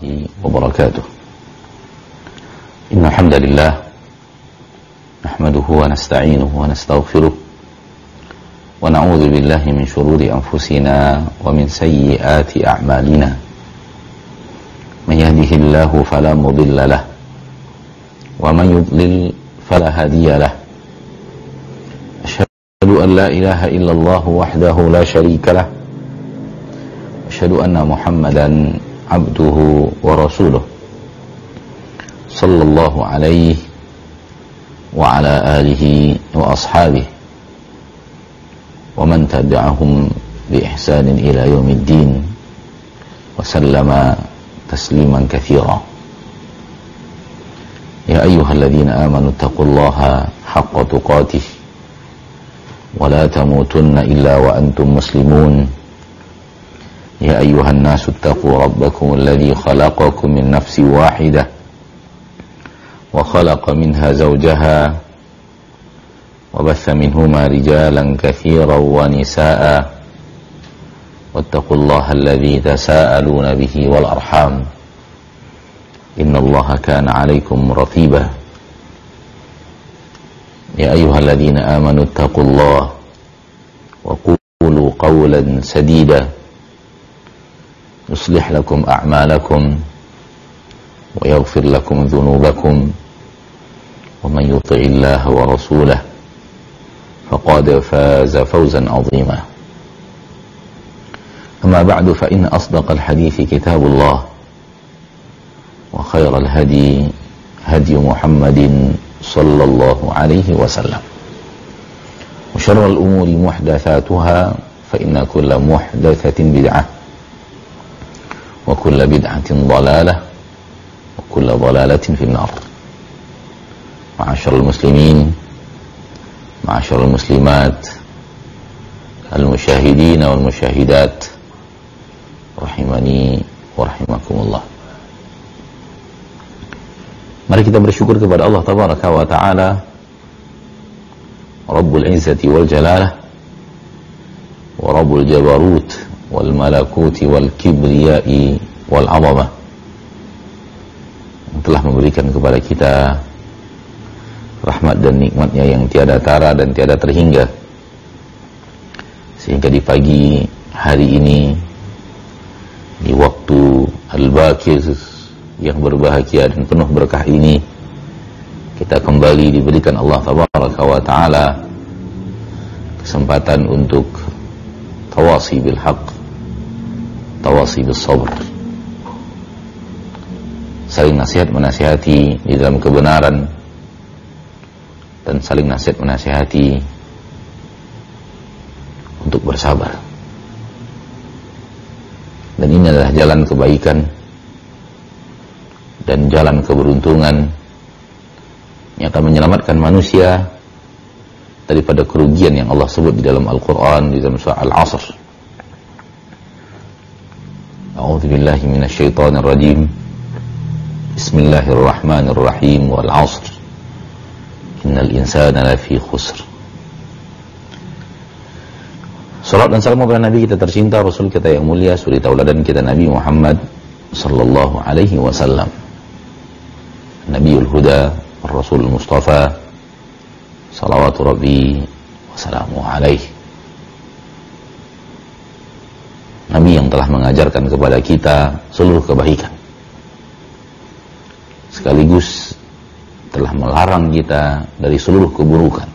وبركاته. إن الحمد لله نحمده ونستعينه ونستغفره ونعوذ بالله من شرور أنفسنا ومن سيئات أعمالنا. من يهده الله فلا مضل له ومن يضلل فلا هادي له. أشهد أن لا إله إلا الله وحده لا شريك له. أشهد أن محمدا عبده ورسوله صلى الله عليه وعلى آله وأصحابه ومن تبعهم بإحسان إلى يوم الدين وسلم تسليما كثيرا. يا أيها الذين آمنوا اتقوا الله حق تقاته ولا تموتن إلا وأنتم مسلمون. يا أيها الناس اتقوا ربكم الذي خلقكم من نفس واحدة وخلق منها زوجها وبث منهما رجالا كثيرا ونساء واتقوا الله الذي تساءلون به والأرحام إن الله كان عليكم رقيبا. يا أيها الذين آمنوا اتقوا الله وقولوا قولا سديدا يصلح لكم أعمالكم ويغفر لكم ذنوبكم ومن يطع الله ورسوله فقد فاز فوزا عظيما. أما بعد فإن أصدق الحديث كتاب الله وخير الهدي هدي محمد صلى الله عليه وسلم وشر الأمور محدثاتها فإن كل محدثة بدعة وكل بدعة ضلالة وكل ضلالة في النار. معاشر المسلمين معاشر المسلمات المشاهدين والمشاهدات rahimani wa rahimakumullah. Mari kita bersyukur kepada Allah tabaraka wa ta'ala Rabbul Izzati wal Jalalah wa Rabbul Jabarut wal Malakuti wal Kibriyai wal Azamah, yang telah memberikan kepada kita rahmat dan nikmatnya yang tiada tara dan tiada terhingga, sehingga di pagi hari ini, di waktu al-bakir yang berbahagia dan penuh berkah ini, kita kembali diberikan Allah tabaraka wa ta'ala kesempatan untuk tawasi bil haqq, tawasi bis sabr, saling nasihat menasihati di dalam kebenaran dan saling nasihat menasihati untuk bersabar. Dan ini adalah jalan kebaikan dan jalan keberuntungan yang akan menyelamatkan manusia daripada kerugian yang Allah sebut di dalam Al-Quran di dalam surah Al-Asr. A'udzu billahi minasyaitonir rajim. Bismillahirrahmanirrahim. Wal 'ashr. Innal insana lafi khusr. Salat dan salam kepada Nabi kita tercinta, Rasul kita yang mulia, suri tauladan kita Nabi Muhammad sallallahu alaihi wasallam, Nabiul Huda, Rasul Mustafa, salawatu Rabbi wa salamu alaihi. Nabi yang telah mengajarkan kepada kita seluruh kebaikan, sekaligus telah melarang kita dari seluruh keburukan,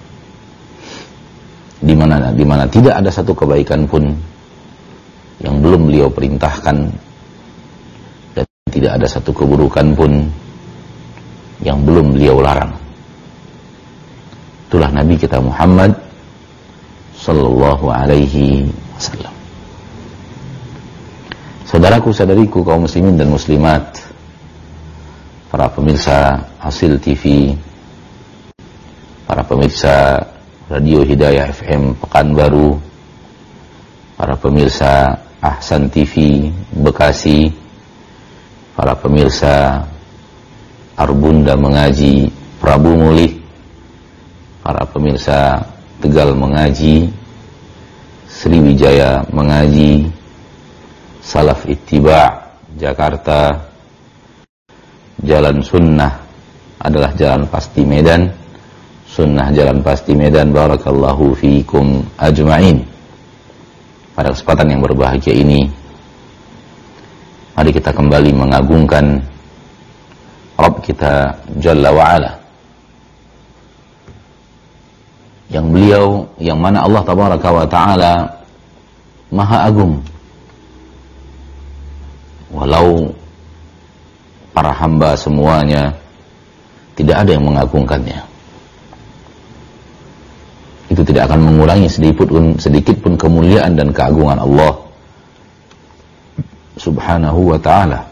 di mana tidak ada satu kebaikan pun yang belum beliau perintahkan, dan tidak ada satu keburukan pun yang belum beliau larang. Itulah Nabi kita Muhammad sallallahu alaihi wasallam. Saudaraku, saudariku, kaum muslimin dan muslimat, para pemirsa Hasil TV, para pemirsa Radio Hidayah FM Pekanbaru, para pemirsa Ahsan TV Bekasi, para pemirsa Arbunda Mengaji Prabu Mulih, para pemirsa Tegal Mengaji, Sriwijaya Mengaji, Salaf Ittiba Jakarta, jalan sunnah adalah jalan pasti medan. Sunnah jalan pasti medan. Barakallahu fiikum ajma'in. Pada kesempatan yang berbahagia ini, mari kita kembali mengagungkan Rabb kita Jalla wa'ala, yang mana Allah tabaraka wa ta'ala maha agung. Walau para hamba semuanya tidak ada yang mengagungkannya, itu tidak akan mengurangi sedikit pun kemuliaan dan keagungan Allah subhanahu wa ta'ala.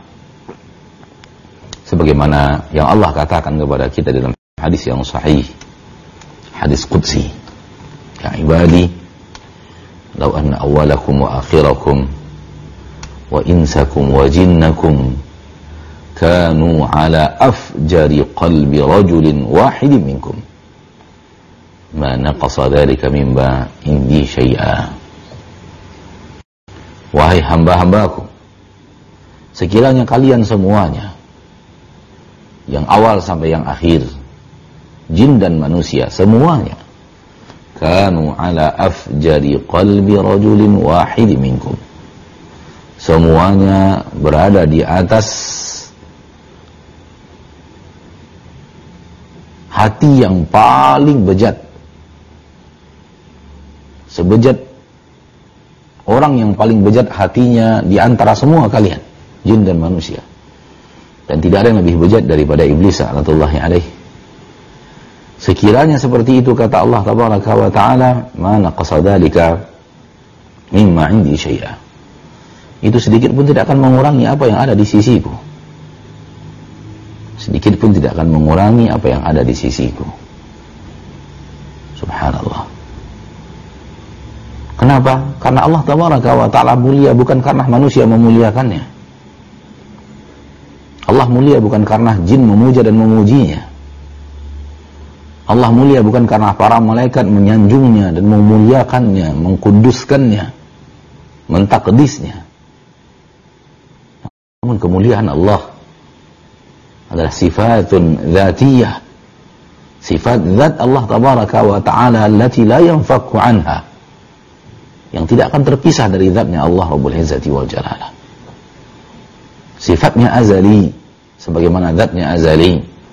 Sebagaimana yang Allah katakan kepada kita dalam hadis yang sahih, hadis qudsi, ya ibadi, law anna awwalakum wa akhirakum wa insakum wa jinnakum kanu ala afjari qalbi rajulin wahidin minkum ma naqasa dhalika mimma indi syai'a. Wahai hamba-hambaku, sekiranya kalian semuanya, yang awal sampai yang akhir, jin dan manusia semuanya, kanu ala afjari qalbi rajulin wahidin minkum, semuanya berada di atas hati yang paling bejat, sebejat orang yang paling bejat hatinya di antara semua kalian, jin dan manusia. Dan tidak ada yang lebih bejat daripada iblis laknatullahi alaihi. Sekiranya seperti itu, kata Allah tabaraka wa ta'ala, ma naqasa dzalika mimma indi syai'a, itu sedikit pun tidak akan mengurangi apa yang ada di sisiku. Sedikit pun tidak akan mengurangi apa yang ada di sisiku. Subhanallah. Kenapa? Karena Allah tabaraka wa ta'ala mulia bukan karena manusia memuliakannya. Allah mulia bukan karena jin memuja dan memujinya. Allah mulia bukan karena para malaikat menyanjungnya dan memuliakannya, mengkuduskannya, mentakdisnya. Namun kemuliaan Allah adalah sifatun dzatiyah, sifat zat Allah tabaraka wa ta'ala allati la yanfaku anha, yang tidak akan terpisah dari zatnya Allah Rabbul Izzati wal Jalalah. Sifatnya azali sebagaimana zatnya azali.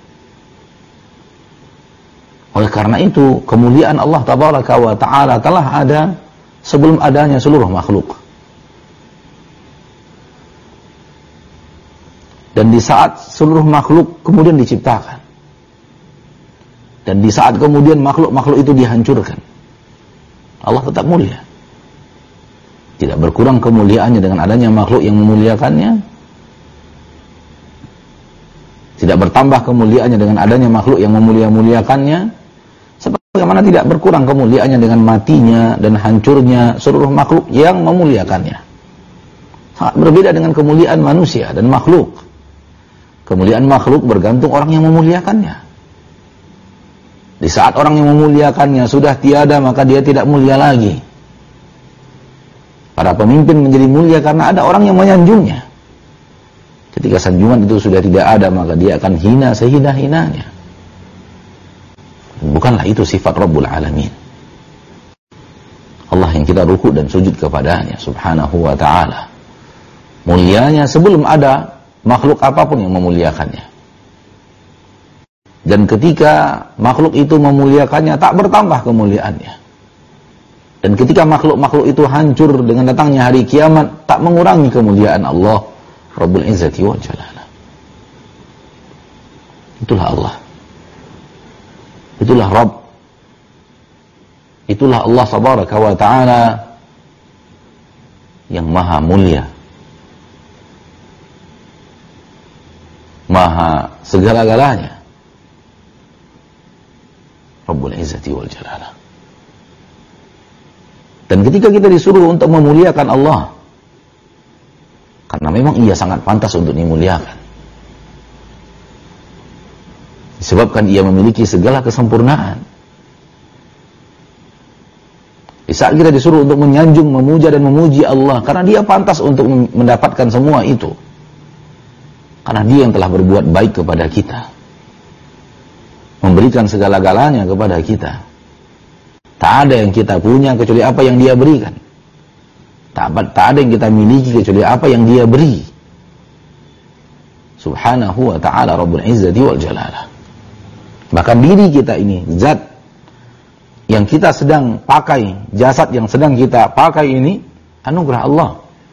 Oleh karena itu, kemuliaan Allah tabaraka wa ta'ala telah ada sebelum adanya seluruh makhluk. Dan di saat seluruh makhluk kemudian diciptakan, dan di saat kemudian makhluk-makhluk itu dihancurkan, Allah tetap mulia. Tidak berkurang kemuliaannya dengan adanya makhluk yang memuliakannya, tidak bertambah kemuliaannya dengan adanya makhluk yang memuliakannya, sebagaimana tidak berkurang kemuliaannya dengan matinya dan hancurnya seluruh makhluk yang memuliakannya. Sangat berbeda dengan kemuliaan manusia dan makhluk. Kemuliaan makhluk bergantung orang yang memuliakannya. Di saat orang yang memuliakannya sudah tiada, maka dia tidak mulia lagi. Para pemimpin menjadi mulia karena ada orang yang menyanjungnya. Ketika sanjungan itu sudah tidak ada, maka dia akan hina sehina-hinanya. Bukanlah itu sifat Rabbul Alamin. Allah yang kita ruku dan sujud kepadanya subhanahu wa ta'ala. Mulianya sebelum ada makhluk apapun yang memuliakannya. Dan ketika makhluk itu memuliakannya, tak bertambah kemuliaannya. Dan ketika makhluk-makhluk itu hancur dengan datangnya hari kiamat, tak mengurangi kemuliaan Allah Rabbul Izzati wal Jalalah. Itulah Allah. Itulah Rabb. Itulah Allah tabaraka wa ta'ala yang maha mulia, maha segala-galanya, Rabbul Izzati wal Jalalah. Dan ketika kita disuruh untuk memuliakan Allah, karena memang ia sangat pantas untuk dimuliakan, disebabkan ia memiliki segala kesempurnaan. Di saat kita disuruh untuk menyanjung, memuja dan memuji Allah, karena dia pantas untuk mendapatkan semua itu. Karena dia yang telah berbuat baik kepada kita, memberikan segala-galanya kepada kita. Tak ada yang kita punya kecuali apa yang dia berikan. Tak ada yang kita miliki kecuali apa yang dia beri. Subhanahu wa ta'ala Rabbul Izzati wal Jalalah. Bahkan diri kita ini, zat yang kita sedang pakai, jasad yang sedang kita pakai ini, anugerah Allah.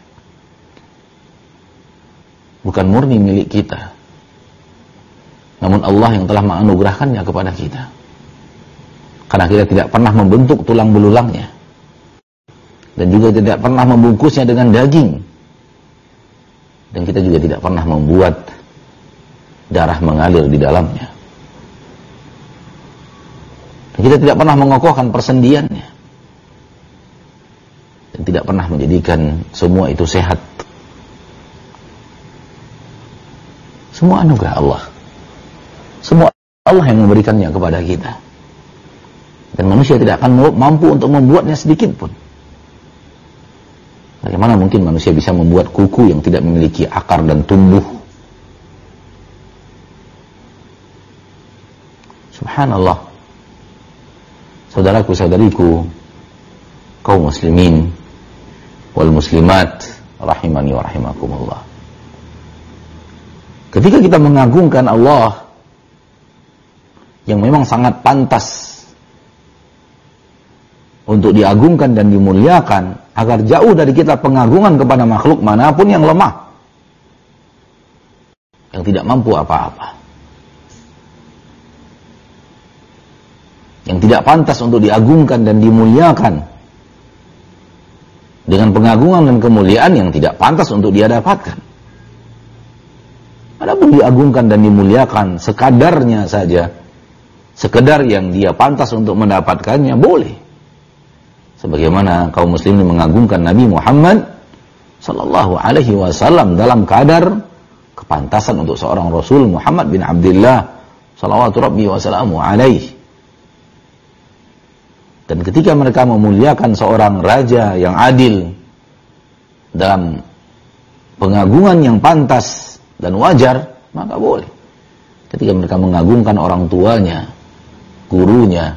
Bukan murni milik kita, namun Allah yang telah menganugerahkannya kepada kita. Karena kita tidak pernah membentuk tulang belulangnya, dan juga tidak pernah membungkusnya dengan daging, dan kita juga tidak pernah membuat darah mengalir di dalamnya, dan kita tidak pernah mengokohkan persendiannya, dan tidak pernah menjadikan semua itu sehat. Semua anugerah Allah. Semua Allah yang memberikannya kepada kita. Dan manusia tidak akan mampu untuk membuatnya sedikit pun. Bagaimana mungkin manusia bisa membuat kuku yang tidak memiliki akar dan tumbuh? Subhanallah. Saudaraku-saudariku, kaum muslimin wal muslimat rahimani wa rahimakumullah. Ketika kita mengagungkan Allah yang memang sangat pantas untuk diagungkan dan dimuliakan, agar jauh dari kita pengagungan kepada makhluk manapun yang lemah, yang tidak mampu apa-apa, yang tidak pantas untuk diagungkan dan dimuliakan, dengan pengagungan dan kemuliaan yang tidak pantas untuk dia dapatkan. Adapun diagungkan dan dimuliakan sekadarnya saja, sekedar yang dia pantas untuk mendapatkannya, boleh. Sebagaimana kaum muslimin mengagungkan Nabi Muhammad sallallahu alaihi wasallam dalam kadar kepantasan untuk seorang Rasul, Muhammad bin Abdullah salawatu rabbi wa salamu alaihi. Dan ketika mereka memuliakan seorang raja yang adil dalam pengagungan yang pantas dan wajar, maka boleh. Ketika mereka mengagungkan orang tuanya, gurunya,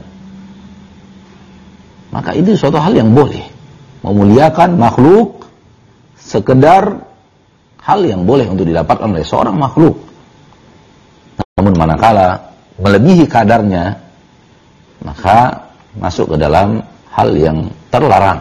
maka itu suatu hal yang boleh. Memuliakan makhluk sekedar hal yang boleh untuk didapatkan oleh seorang makhluk. Namun manakala melebihi kadarnya, maka masuk ke dalam hal yang terlarang.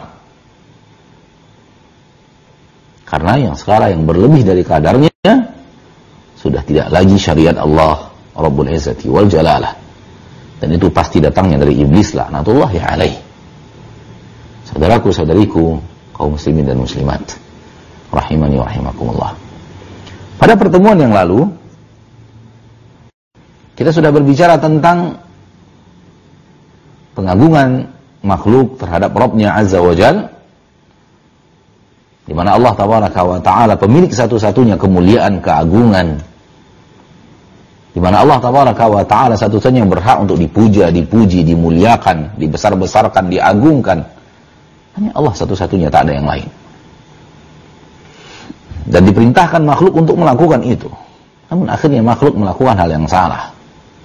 Karena yang sekarang yang berlebih dari kadarnya sudah tidak lagi syariat Allah Rabbul Izzati wal Jalalah. Dan itu pasti datangnya dari iblis laknatullahi alaih. Saudaraku-saudariku, kaum muslimin dan muslimat rahimani wa rahimakumullah. Pada pertemuan yang lalu kita sudah berbicara tentang pengagungan makhluk terhadap Rabbnya Azza wa Jal, di mana Allah Tabaraka wa Ta'ala pemilik satu-satunya kemuliaan, keagungan, di mana Allah Tabaraka wa Ta'ala satu-satunya yang berhak untuk dipuja, dipuji, dimuliakan, dibesar-besarkan, diagungkan. Hanya Allah satu-satunya, tak ada yang lain. Dan diperintahkan makhluk untuk melakukan itu. Namun akhirnya makhluk melakukan hal yang salah.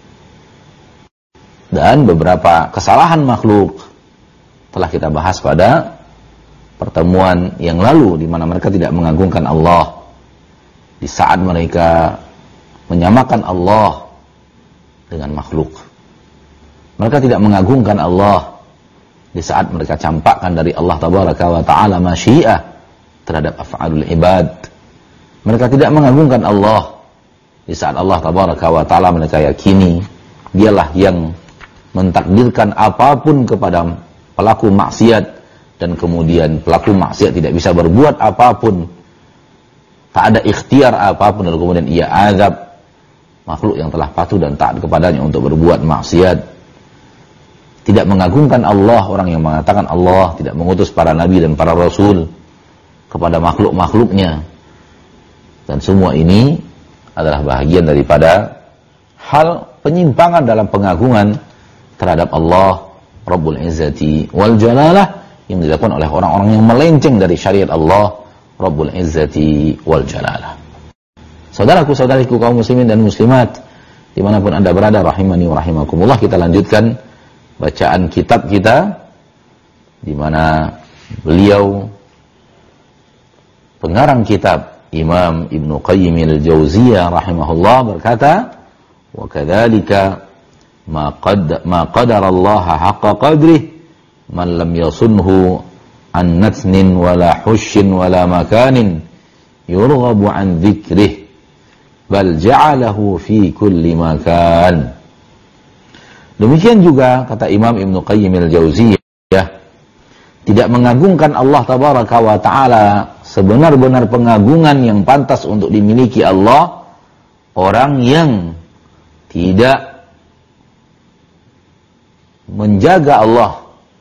Dan beberapa kesalahan makhluk telah kita bahas pada pertemuan yang lalu, di mana mereka tidak mengagungkan Allah di saat mereka menyamakan Allah dengan makhluk. Mereka tidak mengagungkan Allah di saat mereka campakkan dari Allah Tabaraka wa Ta'ala masyiah terhadap af'alul ibad. Mereka tidak mengagungkan Allah di saat Allah Tabaraka wa Ta'ala mereka yakini dialah yang mentakdirkan apapun kepada pelaku maksiat, dan kemudian pelaku maksiat tidak bisa berbuat apapun, tak ada ikhtiar apapun, lalu kemudian ia azab makhluk yang telah patuh dan taat kepadanya untuk berbuat maksiat. Tidak mengagungkan Allah, orang yang mengatakan Allah tidak mengutus para nabi dan para rasul kepada makhluk-makhluknya. Dan semua ini adalah bahagian daripada hal penyimpangan dalam pengagungan terhadap Allah Rabbul Izzati wal Jalalah yang dilakukan oleh orang-orang yang melenceng dari syariat Allah Rabbul Izzati wal Jalalah. Saudaraku-saudariku kaum muslimin dan muslimat dimanapun Anda berada, rahimani wa rahimakumullah, kita lanjutkan bacaan kitab kita, di mana beliau pengarang kitab Imam Ibnu Qayyim al-Jauziyah rahimahullah berkata, wa kadzalika ma qadara Allah haqqa qadrih man lam yasunhu an natnin wala hushin wala makanin yurghabu an dzikrih bal ja'alahu fi kulli makan. Demikian juga kata Imam Ibnu Qayyim al-Jauziyah, tidak mengagungkan Allah tabaraka wa taala sebenar-benar pengagungan yang pantas untuk dimiliki Allah orang yang tidak menjaga Allah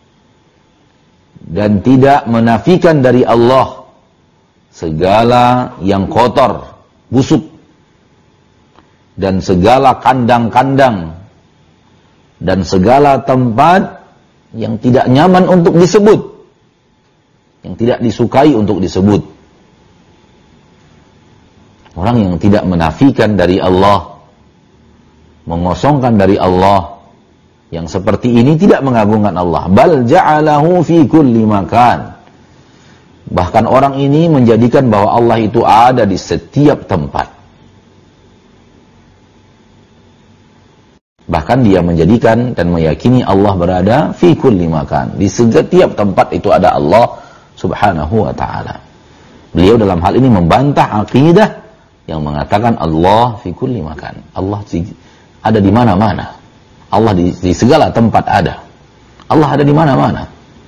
dan tidak menafikan dari Allah segala yang kotor, busuk, dan segala kandang-kandang dan segala tempat yang tidak nyaman untuk disebut, yang tidak disukai untuk disebut. Orang yang tidak menafikan dari Allah, mengosongkan dari Allah, yang seperti ini tidak mengagungkan Allah. Bal ja'alahu fi kulli makan. Bahkan orang ini menjadikan bahwa Allah itu ada di setiap tempat. Bahkan dia menjadikan dan meyakini Allah berada fi kulli makan. Di setiap tempat itu ada Allah subhanahu wa ta'ala. Beliau dalam hal ini membantah akidah yang mengatakan Allah fi kulli makan. Allah ada di mana-mana. Allah di segala tempat ada. Allah ada di mana-mana.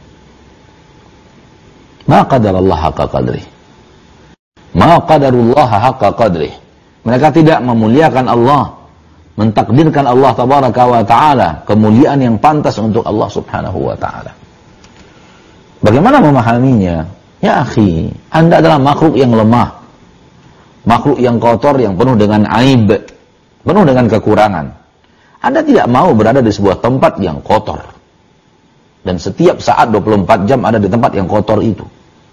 Ma qadarallah haqqa qadrih. Ma qadarullah haqqa qadrih. Mereka tidak memuliakan Allah, mentakdirkan Allah tabaraka wa ta'ala kemuliaan yang pantas untuk Allah subhanahu wa ta'ala. Bagaimana memahaminya? Ya akhi, Anda adalah makhluk yang lemah, makhluk yang kotor, yang penuh dengan aib, penuh dengan kekurangan. Anda tidak mau berada di sebuah tempat yang kotor, dan setiap saat 24 jam ada di tempat yang kotor itu.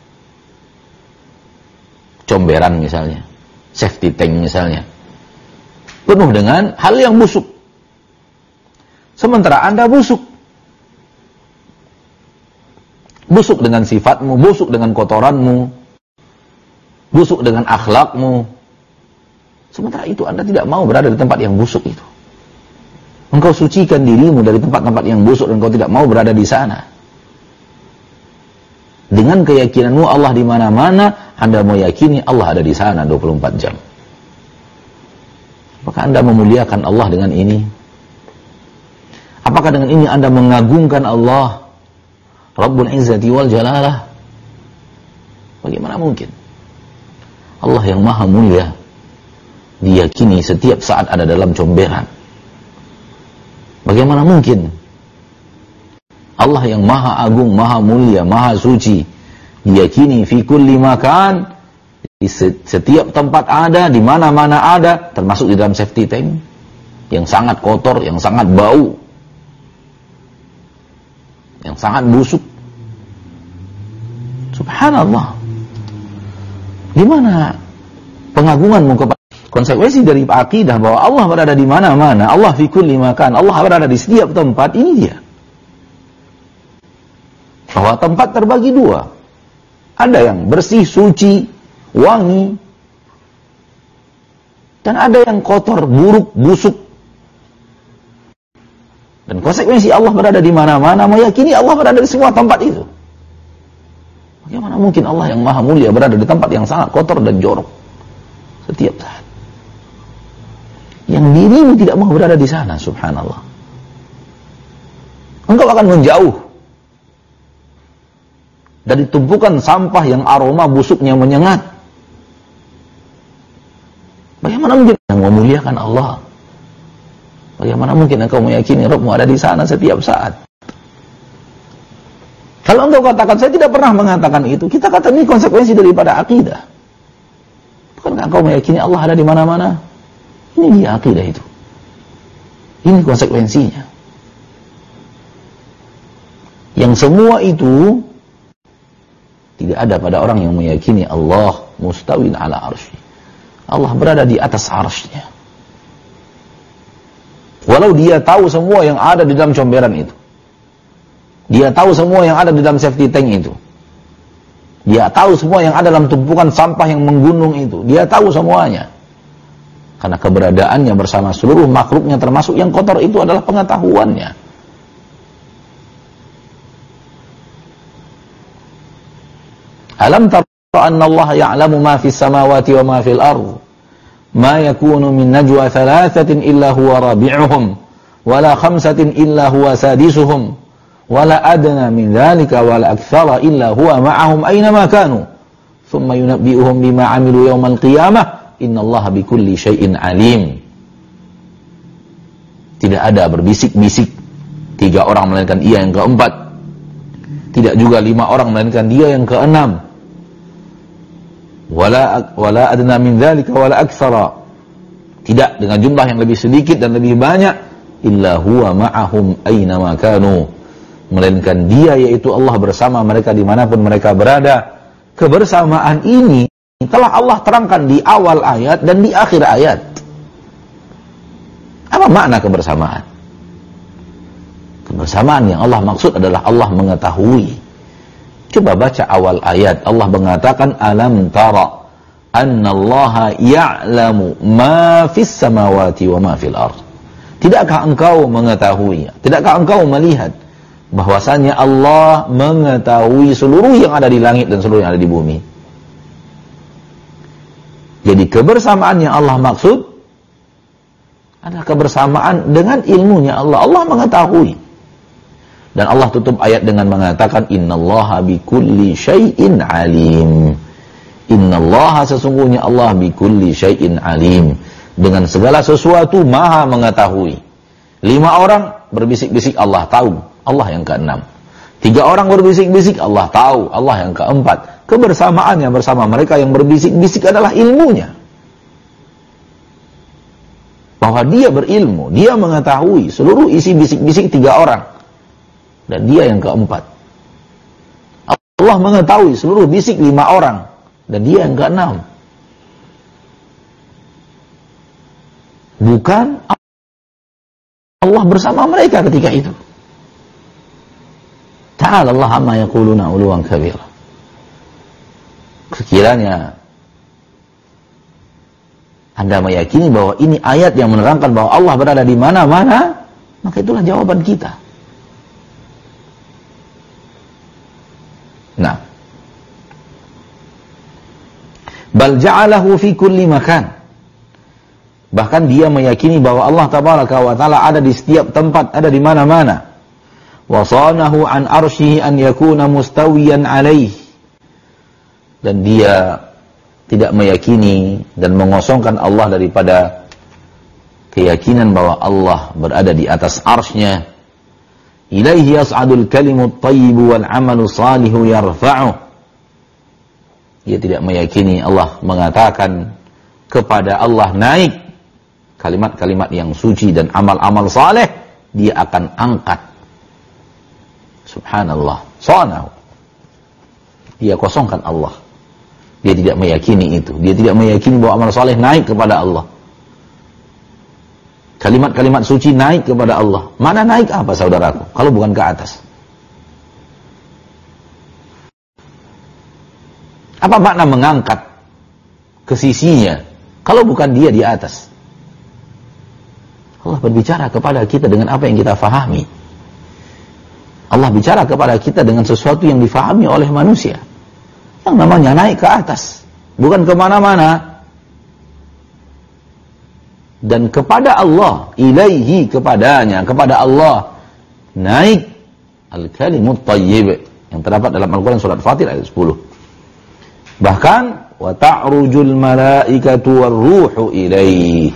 Comberan misalnya, safety tank misalnya, penuh dengan hal yang busuk. Sementara Anda busuk. Busuk dengan sifatmu, busuk dengan kotoranmu, busuk dengan akhlakmu. Sementara itu Anda tidak mau berada di tempat yang busuk itu. Engkau sucikan dirimu dari tempat-tempat yang busuk dan engkau tidak mau berada di sana. Dengan keyakinanmu Allah di mana-mana, Anda meyakini Allah ada di sana 24 jam. Apakah Anda memuliakan Allah dengan ini? Apakah dengan ini Anda mengagungkan Allah Rabbul Izzati wal Jalalah? Bagaimana mungkin? Allah yang maha mulia diyakini setiap saat ada dalam comberan. Bagaimana mungkin Allah yang maha agung, maha mulia, maha suci diyakini fi kulli makan, di setiap tempat ada, di mana-mana ada, termasuk di dalam safety tank yang sangat kotor, yang sangat bau, yang sangat busuk. Subhanallah. Di mana pengagunganmu kepada konsekuensi dari akidah bahwa Allah berada di mana-mana, Allah fi kulli makan, Allah berada di setiap tempat, ini dia. Bahwa tempat terbagi dua. Ada yang bersih, suci, wangi, dan ada yang kotor, buruk, busuk. Dan konsekuensi Allah berada di mana-mana, meyakini Allah berada di semua tempat itu. Bagaimana mungkin Allah yang maha mulia berada di tempat yang sangat kotor dan jorok setiap saat? Yang dirimu tidak mau berada di sana, subhanallah. Engkau akan menjauh dari tumpukan sampah yang aroma busuknya menyengat. Bagaimana mungkin engkau memuliakan Allah? Bagaimana mungkin engkau meyakini Rabbmu ada di sana setiap saat? Kalau engkau katakan, saya tidak pernah mengatakan itu, kita kata ini konsekuensi daripada akidah. Bukankah engkau meyakini Allah ada di mana-mana? Ini dia akidah itu. Ini konsekuensinya. Yang semua itu tidak ada pada orang yang meyakini Allah mustawin ala arsy. Allah berada di atas arsy-Nya. Walau dia tahu semua yang ada di dalam comberan itu. Dia tahu semua yang ada di dalam safety tank itu. Dia tahu semua yang ada dalam tumpukan sampah yang menggunung itu. Dia tahu semuanya. Karena keberadaannya bersama seluruh makhluknya termasuk yang kotor itu adalah pengetahuannya. Alam tara anna Allah ya'lamu ma fis samawati wa ma fil ardh. Ma yakunu min najwa thalathatin illa huwa rabi'uhum wala khamsatin illa huwa sadisuhum wala adna min dhalika wala akthara illa huwa ma'ahum aina ma kanu thumma yunabbi'uhum bima 'amilu yawmal qiyamah. Innallaha bikulli syai'in alim. Tidak ada berbisik-bisik 3 orang melainkan ia yang keempat. Tidak juga 5 orang melainkan dia yang keenam. Wala adna min dzalika wala aktsara. Tidak dengan jumlah yang lebih sedikit dan lebih banyak. Illa huwa ma'ahum aina ma kanu. Melainkan dia yaitu Allah bersama mereka dimanapun mereka berada. Kebersamaan ini telah Allah terangkan di awal ayat dan di akhir ayat. Apa makna kebersamaan? Kebersamaan yang Allah maksud adalah Allah mengetahui. Coba baca awal ayat. Allah mengatakan alam tara annallaha ya'lamu ma fis samawati wa ma fil ardh. Tidakkah engkau mengetahui? Tidakkah engkau melihat bahwasanya Allah mengetahui seluruh yang ada di langit dan seluruh yang ada di bumi? Jadi kebersamaan yang Allah maksud adalah kebersamaan dengan ilmunya Allah. Allah mengetahui. Dan Allah tutup ayat dengan mengatakan innallaha bikulli syai'in alim. Innallaha sesungguhnya Allah bikulli syai'in alim. Dengan segala sesuatu maha mengetahui. 5 orang berbisik-bisik Allah tahu. Allah yang ke-6. 3 orang berbisik-bisik Allah tahu. Allah yang ke-4. Kebersamaannya bersama mereka yang berbisik-bisik adalah ilmunya. Bahwa dia berilmu, dia mengetahui seluruh isi bisik-bisik 3 orang. Dan dia yang ke-4. Allah mengetahui seluruh bisik 5 orang. Dan dia yang ke-6. Bukan Allah bersama mereka ketika itu. Ta'ala Allah amma yaquluna 'uluwan kabira. Sekiranya Anda meyakini bahwa ini ayat yang menerangkan bahwa Allah berada di mana-mana, maka itulah jawaban kita. Nah, bal ja'alahu fi kulli makan. Bahkan dia meyakini bahwa Allah tabaraka wa taala ada di setiap tempat, ada di mana-mana. Wa sanahu an arsyihi an yakuna mustawiyan alaihi. Dan dia tidak meyakini dan mengosongkan Allah daripada keyakinan bahwa Allah berada di atas arsy-Nya. Ilaihi yas'adul kalimut thayyibu wal 'amalu salihu yarfa'uh. Dia tidak meyakini Allah mengatakan kepada Allah naik kalimat-kalimat yang suci dan amal-amal saleh dia akan angkat. Subhanallah, sanahu. Dia kosongkan Allah. Dia tidak meyakini itu. Dia tidak meyakini bahwa amal saleh naik kepada Allah. Kalimat-kalimat suci naik kepada Allah. Mana naik apa saudaraku? Kalau bukan ke atas. Apa makna mengangkat ke sisinya? Kalau bukan dia di atas. Allah berbicara kepada kita dengan apa yang kita fahami. Allah bicara kepada kita dengan sesuatu yang difahami oleh manusia. Yang namanya naik ke atas. Bukan kemana-mana. Dan kepada Allah. Ilaihi kepadanya. Kepada Allah. Naik. Al-kalimut tayyib. Yang terdapat dalam Al-Quran surat Fatir ayat 10. Bahkan. Wa ta'rujul malaikatu warruhu ilaihi.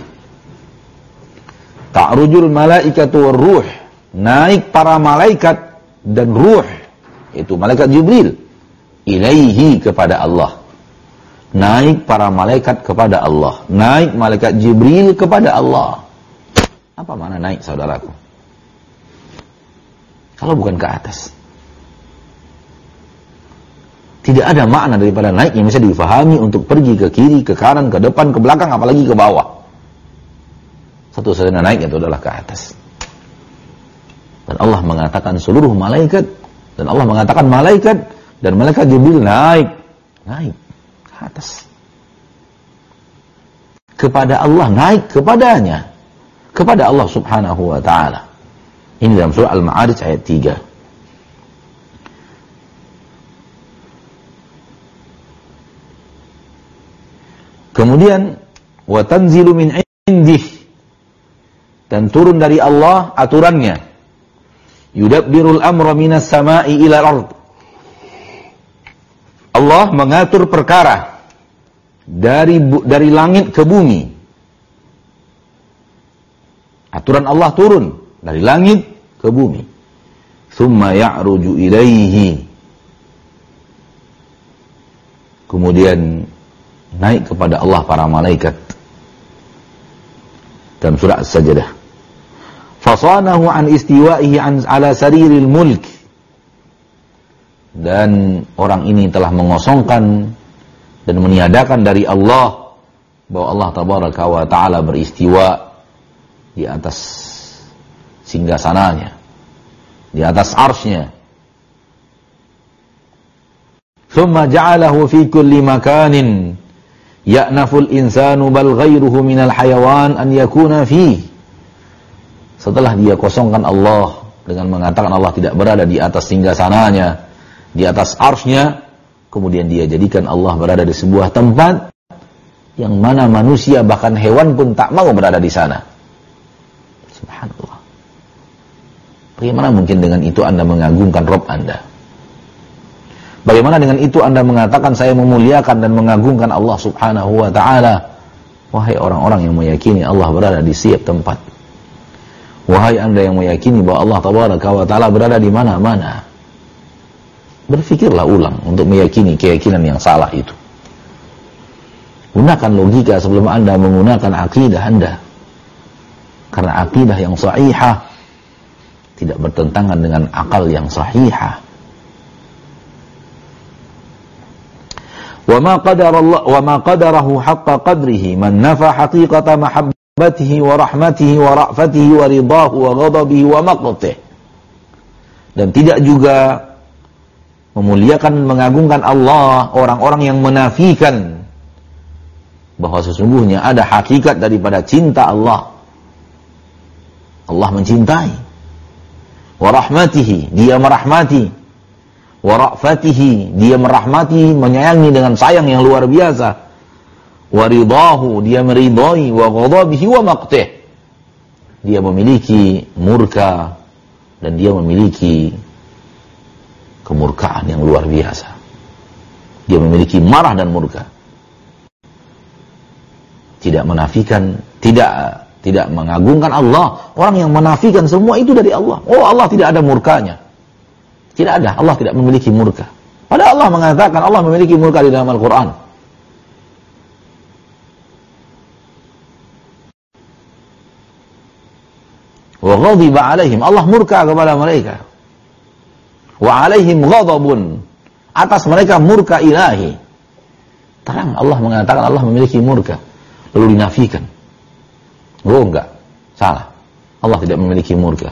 Ta'rujul malaikatu warruh. Naik para malaikat dan ruh. Itu malaikat Jibril. Ilaihi kepada Allah. Naik para malaikat kepada Allah. Naik malaikat Jibril kepada Allah. Apa makna naik saudaraku? Kalau bukan ke atas. Tidak ada makna daripada naik yang bisa difahami untuk pergi ke kiri, ke kanan, ke depan, ke belakang, apalagi ke bawah. Satu-satunya naik itu adalah ke atas. Dan Allah mengatakan seluruh malaikat, dan Allah mengatakan malaikat dan malaikat Jibril naik ke atas. Kepada Allah, naik kepadanya, kepada Allah subhanahu wa ta'ala. Ini dalam surah Al-Ma'arij ayat 3. Kemudian wa tanzilu min indih, dan turun dari Allah aturannya. Yudabbirul amra minas sama'i ila al-ard. Allah mengatur perkara dari langit ke bumi. Aturan Allah turun dari langit ke bumi. Tsumma ya'ruju ilaihi. Kemudian naik kepada Allah para malaikat. Dalam surah As-Sajdah. Fasanahu an istiwa'ihi ala sariril mulk. Dan orang ini telah mengosongkan dan meniadakan dari Allah bahwa Allah tabaraka wa ta'ala beristiwa di atas singgasananya, di atas arsy-Nya. Thumma ja'alahu fi kulli makanin ya'naful insanu bal ghairuhu minal hayawan an yakuna fihi. Setelah dia kosongkan Allah dengan mengatakan Allah tidak berada di atas singgasananya, di atas arsy-Nya, kemudian dia jadikan Allah berada di sebuah tempat yang mana manusia bahkan hewan pun tak mau berada di sana. Subhanallah. Bagaimana mungkin dengan itu Anda mengagungkan Rabb Anda? Bagaimana dengan itu Anda mengatakan saya memuliakan dan mengagungkan Allah subhanahu wa ta'ala? Wahai orang-orang yang meyakini Allah berada di setiap tempat. Wahai Anda yang meyakini bahwa Allah tabaraka wa ta'ala berada di mana-mana. Berfikirlah ulang untuk meyakini keyakinan yang salah itu. Gunakan logika sebelum Anda menggunakan akidah Anda. Karena akidah yang sahihah tidak bertentangan dengan akal yang sahihah. Wa ma qadarahu haqqa qadrihi man nafa haqiqata mahabbatihi wa rahmatihi wa ra'fatihi wa ridahu wa ghadabihi wa maqtih. Dan tidak juga memuliakan, mengagungkan Allah orang-orang yang menafikan bahwa sesungguhnya ada hakikat daripada cinta Allah. Allah mencintai. Wa rahmatihi, dia merahmati. Wa ra'fatihi, dia merahmati, menyayangi dengan sayang yang luar biasa. Wa ridahu, dia meridai. Wa ghadabihi wa maqtih, dia memiliki murka dan dia memiliki kemurkaan yang luar biasa. Dia memiliki marah dan murka. Tidak menafikan, tidak mengagungkan Allah. Orang yang menafikan semua itu dari Allah. Oh, Allah tidak ada murkanya. Tidak ada, Allah tidak memiliki murka. Padahal Allah mengatakan Allah memiliki murka di dalam Al-Quran. Wa ghadiba alaihim, Allah murka kepada mereka. Wa alaihim ghadabun, atas mereka murka ilahi. Terang Allah mengatakan Allah memiliki murka, lalu dinafikan. Oh enggak, salah. Allah tidak memiliki murka.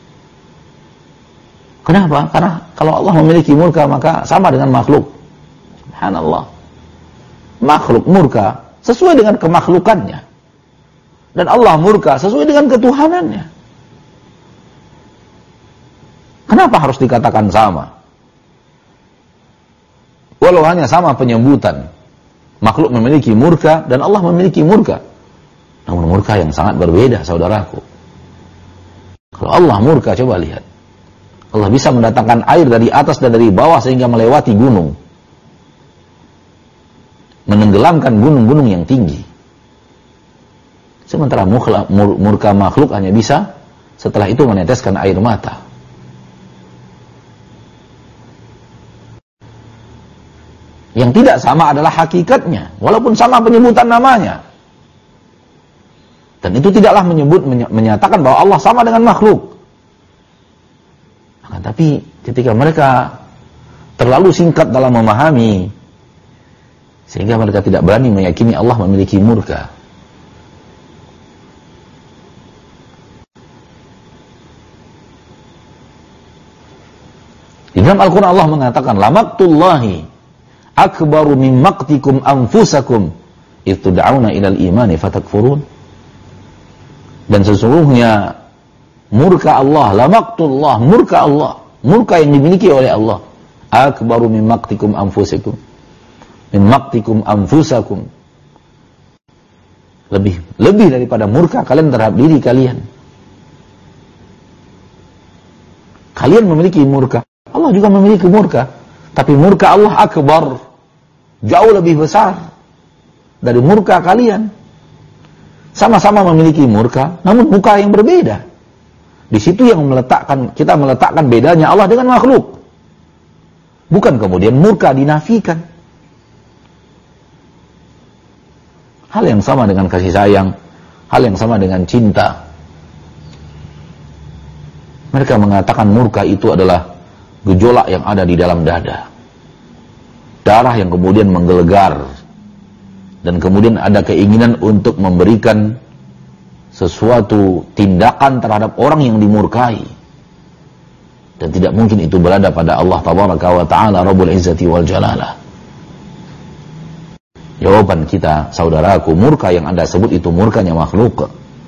Kenapa? Karena kalau Allah memiliki murka maka sama dengan makhluk. Subhanallah. Makhluk murka sesuai dengan kemakhlukannya. Dan Allah murka sesuai dengan ketuhanannya. Kenapa harus dikatakan sama? Walau hanya sama penyebutan. Makhluk memiliki murka dan Allah memiliki murka. Namun murka yang sangat berbeda, saudaraku. Kalau Allah murka, coba lihat. Allah bisa mendatangkan air dari atas dan dari bawah sehingga melewati gunung. Menenggelamkan gunung-gunung yang tinggi. Sementara murka makhluk hanya bisa setelah itu meneteskan air mata. Yang tidak sama adalah hakikatnya, walaupun sama penyebutan namanya. Dan itu tidaklah menyatakan bahwa Allah sama dengan makhluk. Tapi ketika mereka terlalu singkat dalam memahami, sehingga mereka tidak berani meyakini Allah memiliki murka. Di dalam Al-Quran Allah mengatakan, "Lamaqtullahi akbaru min maqtikum anfusakum idh tud'auna ilal imani fatakfurun." Dan sesungguhnya murka Allah, lamaqtullah, murka Allah, murka yang dimiliki oleh Allah, akbaru min maqtikum anfusakum, min maqtikum anfusakum, lebih daripada murka kalian terhadap diri kalian. Kalian memiliki murka, Allah juga memiliki murka, tapi murka Allah akbar, jauh lebih besar dari murka kalian. Sama-sama memiliki murka, namun murka yang berbeda. Di situ yang kita meletakkan bedanya Allah dengan makhluk. Bukan kemudian murka dinafikan. Hal yang sama dengan kasih sayang, hal yang sama dengan cinta. Mereka mengatakan murka itu adalah gejolak yang ada di dalam dada. Darah yang kemudian menggelegar. Dan kemudian ada keinginan untuk memberikan sesuatu tindakan terhadap orang yang dimurkai. Dan tidak mungkin itu berada pada Allah Tabaraka wa Ta'ala Rabbul Izzati wal Jalalah. Jawaban kita, saudaraku, murka yang Anda sebut itu murkanya makhluk.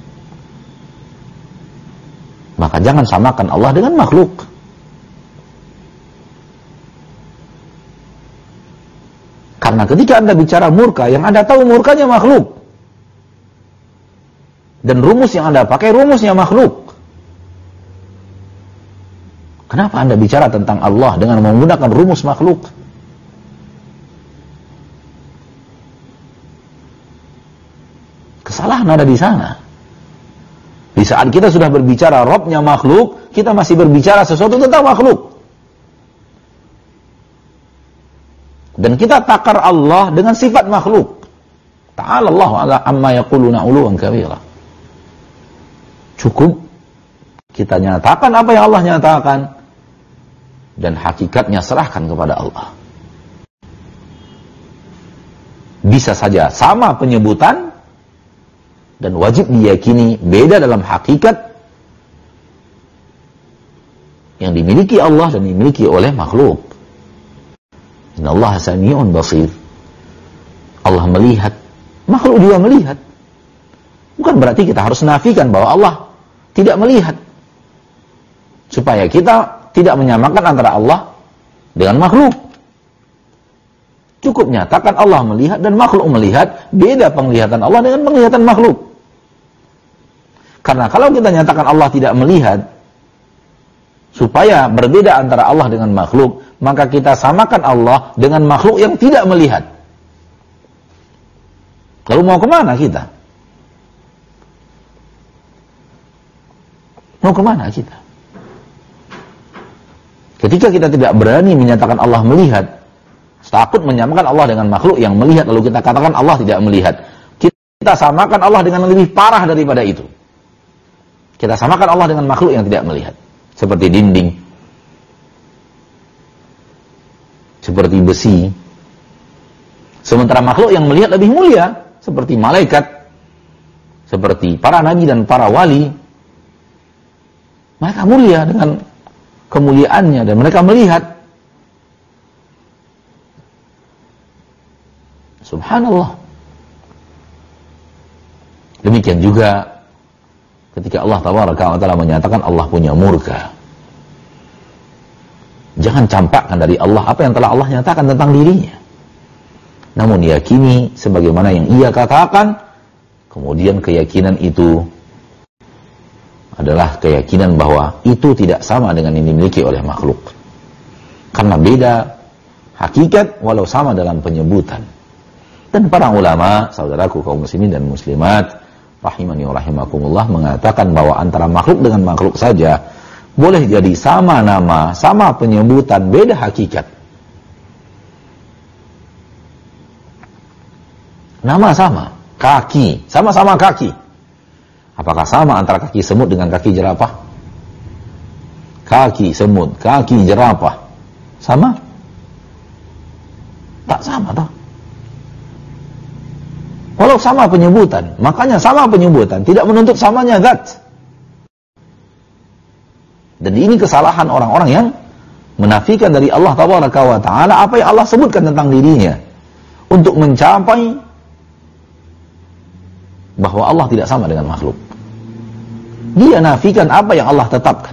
Maka jangan samakan Allah dengan makhluk. Karena ketika Anda bicara murka, yang Anda tahu murkanya makhluk. Dan rumus yang Anda pakai, rumusnya makhluk. Kenapa Anda bicara tentang Allah dengan menggunakan rumus makhluk? Kesalahan ada di sana. Di saat kita sudah berbicara Rabb-nya makhluk, kita masih berbicara sesuatu tentang makhluk. Dan kita takar Allah dengan sifat makhluk. Ta'ala Allah amma yaquluna 'uluwan kabira. Cukup kita nyatakan apa yang Allah nyatakan dan hakikatnya serahkan kepada Allah. Bisa saja sama penyebutan dan wajib diyakini beda dalam hakikat yang dimiliki Allah dan dimiliki oleh makhluk. Innallaha sami'un basir. Allah melihat, makhluk juga melihat. Bukan berarti kita harus nafikan bahwa Allah tidak melihat. Supaya kita tidak menyamakan antara Allah dengan makhluk. Cukup nyatakan Allah melihat dan makhluk melihat, beda penglihatan Allah dengan penglihatan makhluk. Karena kalau kita nyatakan Allah tidak melihat, supaya berbeda antara Allah dengan makhluk, maka kita samakan Allah dengan makhluk yang tidak melihat. Lalu mau kemana kita? Mau kemana kita? Ketika kita tidak berani menyatakan Allah melihat, takut menyamakan Allah dengan makhluk yang melihat, lalu kita katakan Allah tidak melihat, kita samakan Allah dengan lebih parah daripada itu. Kita samakan Allah dengan makhluk yang tidak melihat. Seperti dinding, seperti besi. Sementara makhluk yang melihat lebih mulia, seperti malaikat, seperti para nabi dan para wali. Mereka mulia dengan kemuliaannya dan mereka melihat. Subhanallah. Demikian juga ketika Allah Tabaraka wa Ta'ala menyatakan Allah punya murka. Jangan campakkan dari Allah apa yang telah Allah nyatakan tentang dirinya. Namun yakini sebagaimana yang ia katakan, kemudian keyakinan itu adalah keyakinan bahwa itu tidak sama dengan yang dimiliki oleh makhluk. Karena beda hakikat walau sama dalam penyebutan. Dan para ulama, saudaraku kaum muslimin dan muslimat, rahimani wa rahimakumullah, mengatakan bahwa antara makhluk dengan makhluk saja boleh jadi sama nama, sama penyebutan, beda hakikat. Nama sama, kaki, sama-sama kaki. Apakah sama antara kaki semut dengan kaki jerapah? Kaki semut, kaki jerapah, sama? Tak sama toh. Walau sama penyebutan, makanya sama penyebutan tidak menuntut samanya zat. Dan ini kesalahan orang-orang yang menafikan dari Allah Tabaraka wa Ta'ala apa yang Allah sebutkan tentang dirinya untuk mencapai bahwa Allah tidak sama dengan makhluk. Dia nafikan apa yang Allah tetapkan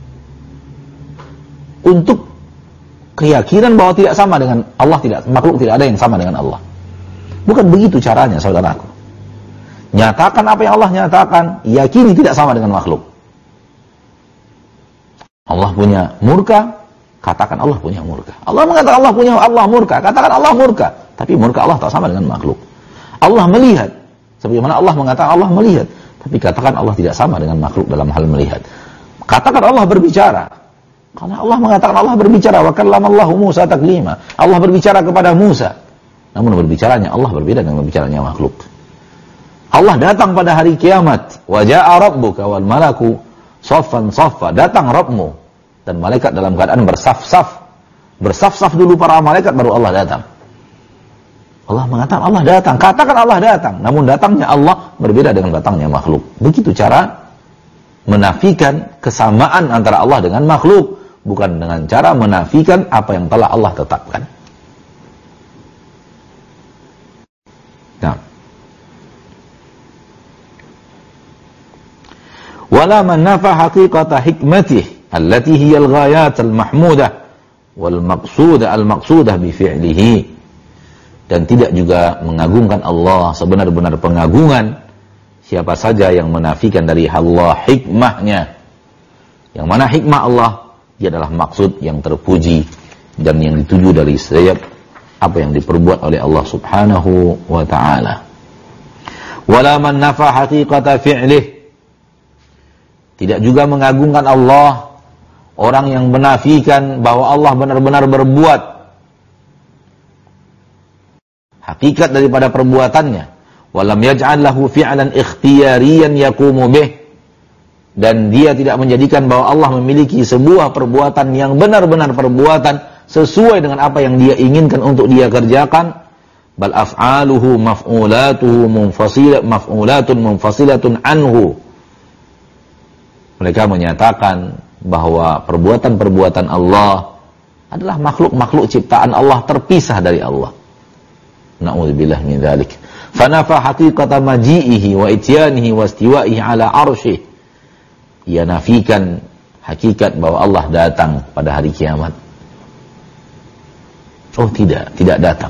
untuk keyakinan bahwa tidak sama dengan Allah, makhluk tidak ada yang sama dengan Allah. Bukan begitu caranya, saudaraku. Nyatakan apa yang Allah nyatakan, yakini tidak sama dengan makhluk. Allah punya murka, katakan Allah punya murka. Allah mengatakan Allah punya Allah murka, katakan Allah murka. Tapi murka Allah tak sama dengan makhluk. Allah melihat, sebagaimana Allah mengatakan Allah melihat. Tapi katakan Allah tidak sama dengan makhluk dalam hal melihat. Katakan Allah berbicara. Karena Allah mengatakan Allah berbicara. Wa kallamallahu Musa taklima. Allah berbicara kepada Musa. Namun berbicaranya Allah berbeda dengan berbicaranya makhluk. Allah datang pada hari kiamat. Wa ja'a rabbuka wal malaku saffan saffa. Datang Rabbmu dan malaikat dalam keadaan bersaf-saf. Bersaf-saf dulu para malaikat baru Allah datang. Allah mengatakan Allah datang. Katakan Allah datang. Namun datangnya Allah berbeda dengan datangnya makhluk. Begitu cara menafikan kesamaan antara Allah dengan makhluk. Bukan dengan cara menafikan apa yang telah Allah tetapkan. Nah. Wala man nafa haqiqata hikmatih allati hiya al-ghayat al-mahmudah wal maqsudah al-maqsudah bi fi'lihi. Dan tidak juga mengagungkan Allah sebenar-benar pengagungan siapa saja yang menafikan dari Allah hikmahnya. Yang mana hikmah Allah dia adalah maksud yang terpuji dan yang dituju dari setiap apa yang diperbuat oleh Allah Subhanahu wa ta'ala. Wala man nafa haqiqata fi'lih. Tidak juga mengagungkan Allah orang yang menafikan bahwa Allah benar-benar berbuat hakikat daripada perbuatannya. Walam yaj'al lahu fi'lan ikhtiyariyan yaqumu bih. Dan dia tidak menjadikan bahwa Allah memiliki sebuah perbuatan yang benar-benar perbuatan sesuai dengan apa yang dia inginkan untuk dia kerjakan. Bal af'aluhu maf'ulatuhu maf'ulatun munfasilatun anhu. Mereka menyatakan bahwa perbuatan-perbuatan Allah adalah makhluk-makhluk ciptaan Allah terpisah dari Allah. Na'udzubillah min dzalik. Fanafa haqiqata maji'ihi wa ityanihi wa istiwa'ihi ala arsyih. Ia nafikan hakikat bahwa Allah datang pada hari kiamat. Oh tidak datang.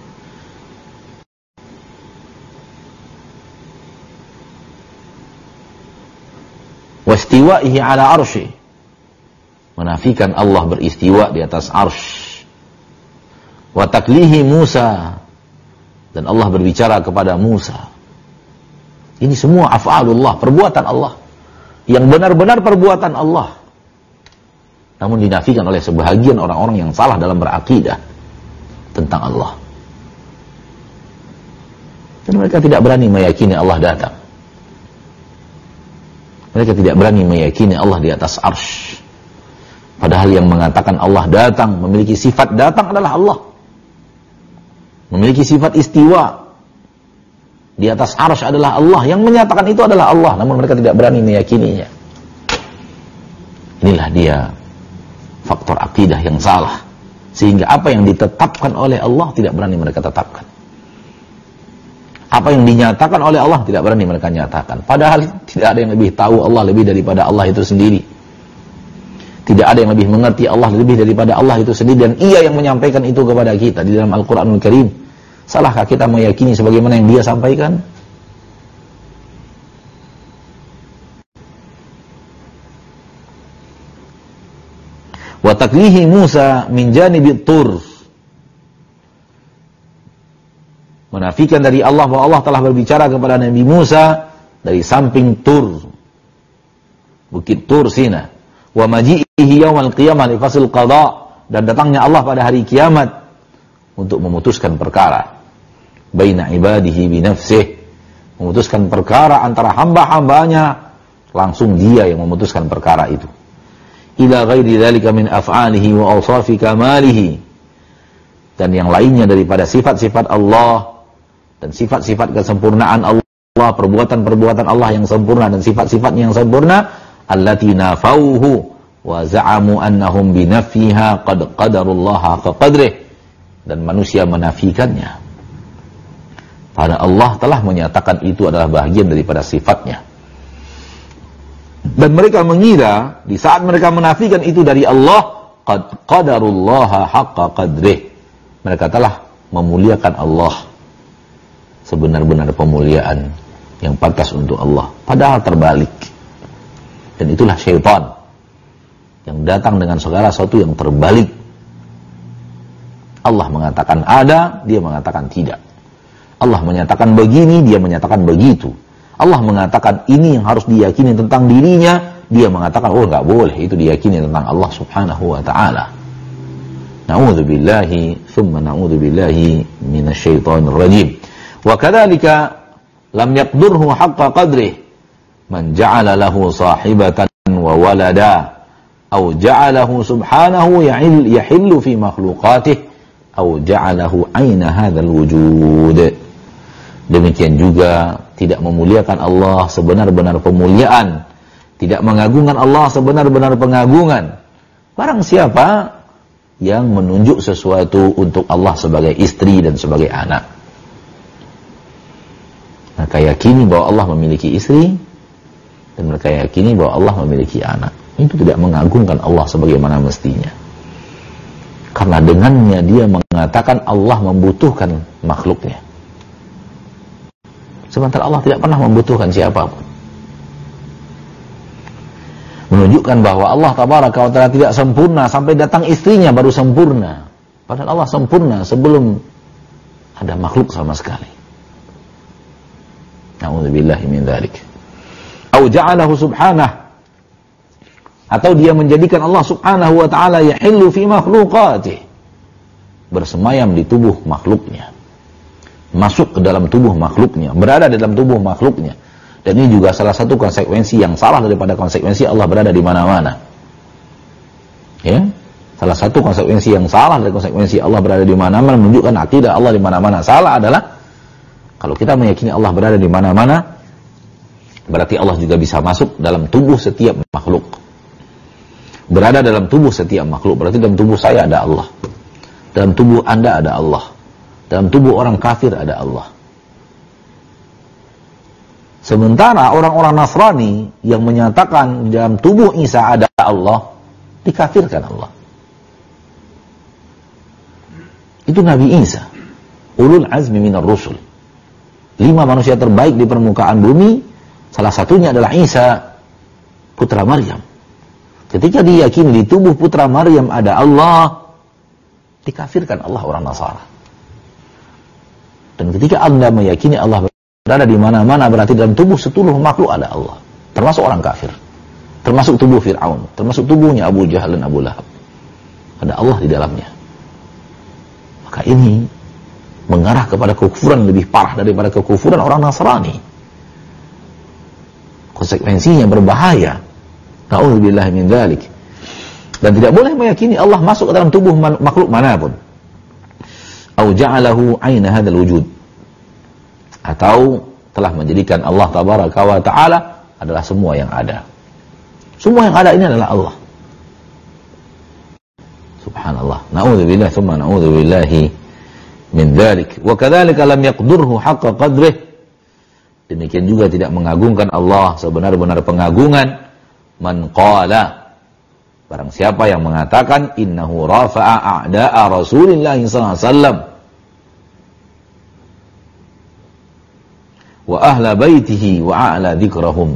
Wastiwa'ihi ala arsyih. Menafikan Allah beristiwa di atas arsy. Wa taklihi Musa. Dan Allah berbicara kepada Musa. Ini semua af'alullah, perbuatan Allah. Yang benar-benar perbuatan Allah. Namun dinafikan oleh sebahagian orang-orang yang salah dalam berakidah tentang Allah. Dan mereka tidak berani meyakini Allah datang. Mereka tidak berani meyakini Allah di atas arsy. Padahal yang mengatakan Allah datang, memiliki sifat datang adalah Allah. Memiliki sifat istiwa di atas arsy adalah Allah. Yang menyatakan itu adalah Allah. Namun mereka tidak berani meyakininya. Inilah dia faktor akidah yang salah. Sehingga apa yang ditetapkan oleh Allah tidak berani mereka tetapkan. Apa yang dinyatakan oleh Allah tidak berani mereka nyatakan. Padahal tidak ada yang lebih tahu Allah lebih daripada Allah itu sendiri. Tidak ada yang lebih mengerti Allah lebih daripada Allah itu sendiri. Dan ia yang menyampaikan itu kepada kita di dalam Al-Quranul Karim. Salahkah kita meyakini sebagaimana yang dia sampaikan? Wa taklihi Musa min janibit tur. Menafikan dari Allah bahwa Allah telah berbicara kepada Nabi Musa dari samping Tur. Bukit Tur Sina. Wa maji'ihi yaumal qiyamah li fasl qada. Dan datangnya Allah pada hari kiamat untuk memutuskan perkara baina ibadihi bi nafsih. Memutuskan perkara antara hamba-hambanya, langsung dia yang memutuskan perkara itu. Ila ghairi dzalika min af'alihi wa awsafi kamalihi. dan yang lainnya daripada sifat-sifat Allah dan sifat-sifat kesempurnaan Allah, perbuatan-perbuatan Allah yang sempurna dan sifat-sifatnya yang sempurna, allati nafauhu wa za'amu annahum binafyiha qad qadarullaha haqqa qadrih, dan manusia menafikannya. Padahal Allah telah menyatakan itu adalah bahagian daripada sifatnya. Dan mereka mengira di saat mereka menafikan itu dari Allah, qad qadarullaha haqqa qadrih, mereka telah memuliakan Allah sebenar-benar pemuliaan yang pantas untuk Allah. Padahal terbalik. Dan itulah syaitan yang datang dengan segala sesuatu yang terbalik. Allah mengatakan ada, dia mengatakan tidak. Allah menyatakan begini, dia menyatakan begitu. Allah mengatakan ini yang harus diyakini tentang dirinya, dia mengatakan oh enggak boleh itu diyakini tentang Allah Subhanahu wa taala. Na'udzubillahi thumma na'udzubillahi minasyaitonir rajim. Wa kadzalika lam yaqdirhu haqqa qadrih man ja'ala lahu sahibatan wa walada aw ja'alahu subhanahu yahillu fi makhluqatih aw ja'alahu aina hadzal wujud. Demikian juga tidak memuliakan Allah sebenar-benar pemuliaan, tidak mengagungkan Allah sebenar-benar pengagungan. Barang siapa yang menunjuk sesuatu untuk Allah sebagai istri dan sebagai anak, mereka yakini bahwa Allah memiliki istri dan mereka yakini bahwa Allah memiliki anak. Itu tidak mengagungkan Allah sebagaimana mestinya. Karena dengannya dia mengatakan Allah membutuhkan makhluknya. Sementara Allah tidak pernah membutuhkan siapapun. Menunjukkan bahwa Allah tabaraka wa ta'ala tidak sempurna sampai datang istrinya baru sempurna. Padahal Allah sempurna sebelum ada makhluk sama sekali. Na'udzubillahi min dzalik. Au ja'alahu subhanahu, atau dia menjadikan Allah subhanahu wa ta'ala yahillu fi makhluqatih, bersemayam di tubuh makhluknya, masuk ke dalam tubuh makhluknya, berada di dalam tubuh makhluknya. Dan ini juga salah satu konsekuensi yang salah daripada konsekuensi Allah berada di mana-mana. Ya, salah satu konsekuensi yang salah dari konsekuensi Allah berada di mana-mana, menunjukkan akidah Allah di mana-mana salah adalah kalau kita meyakini Allah berada di mana-mana, berarti Allah juga bisa masuk dalam tubuh setiap makhluk. Berada dalam tubuh setiap makhluk, berarti dalam tubuh saya ada Allah, dalam tubuh Anda ada Allah, dalam tubuh orang kafir ada Allah. Sementara orang-orang Nasrani yang menyatakan di dalam tubuh Isa ada Allah, dikafirkan Allah. Itu Nabi Isa, ulul azmi minar rusul, 5 manusia terbaik di permukaan bumi. Salah satunya adalah Isa, putra Maryam. Ketika diyakini di tubuh putra Maryam ada Allah, dikafirkan Allah orang Nasara. Dan ketika Anda meyakini Allah berada di mana-mana, berarti dalam tubuh seluruh makhluk ada Allah, termasuk orang kafir, termasuk tubuh Fir'aun, termasuk tubuhnya Abu Jahal dan Abu Lahab. Ada Allah di dalamnya. Maka ini mengarah kepada kekufuran lebih parah daripada kekufuran orang Nasrani. Konsekuensinya berbahaya. Na'udzubillahi min dzalik. Dan tidak boleh meyakini Allah masuk ke dalam tubuh makhluk manapun. Au ja'alahu aina hadzal wujud, atau telah menjadikan Allah tabaraka wa ta'ala adalah semua yang ada. Semua yang ada ini adalah Allah. Subhanallah. Na'udzubillah thumma na'udzubillahi min dzalik. Wa kadzalika lam yaqdirhu haqqa qadrih. Demikian juga tidak mengagungkan Allah sebenar-benar pengagungan. Man qala, barang siapa yang mengatakan innahu rafa'a a'da'a Rasulillah sallallahu alaihi wasallam wa ahla baitihi wa a'la dzikrahum.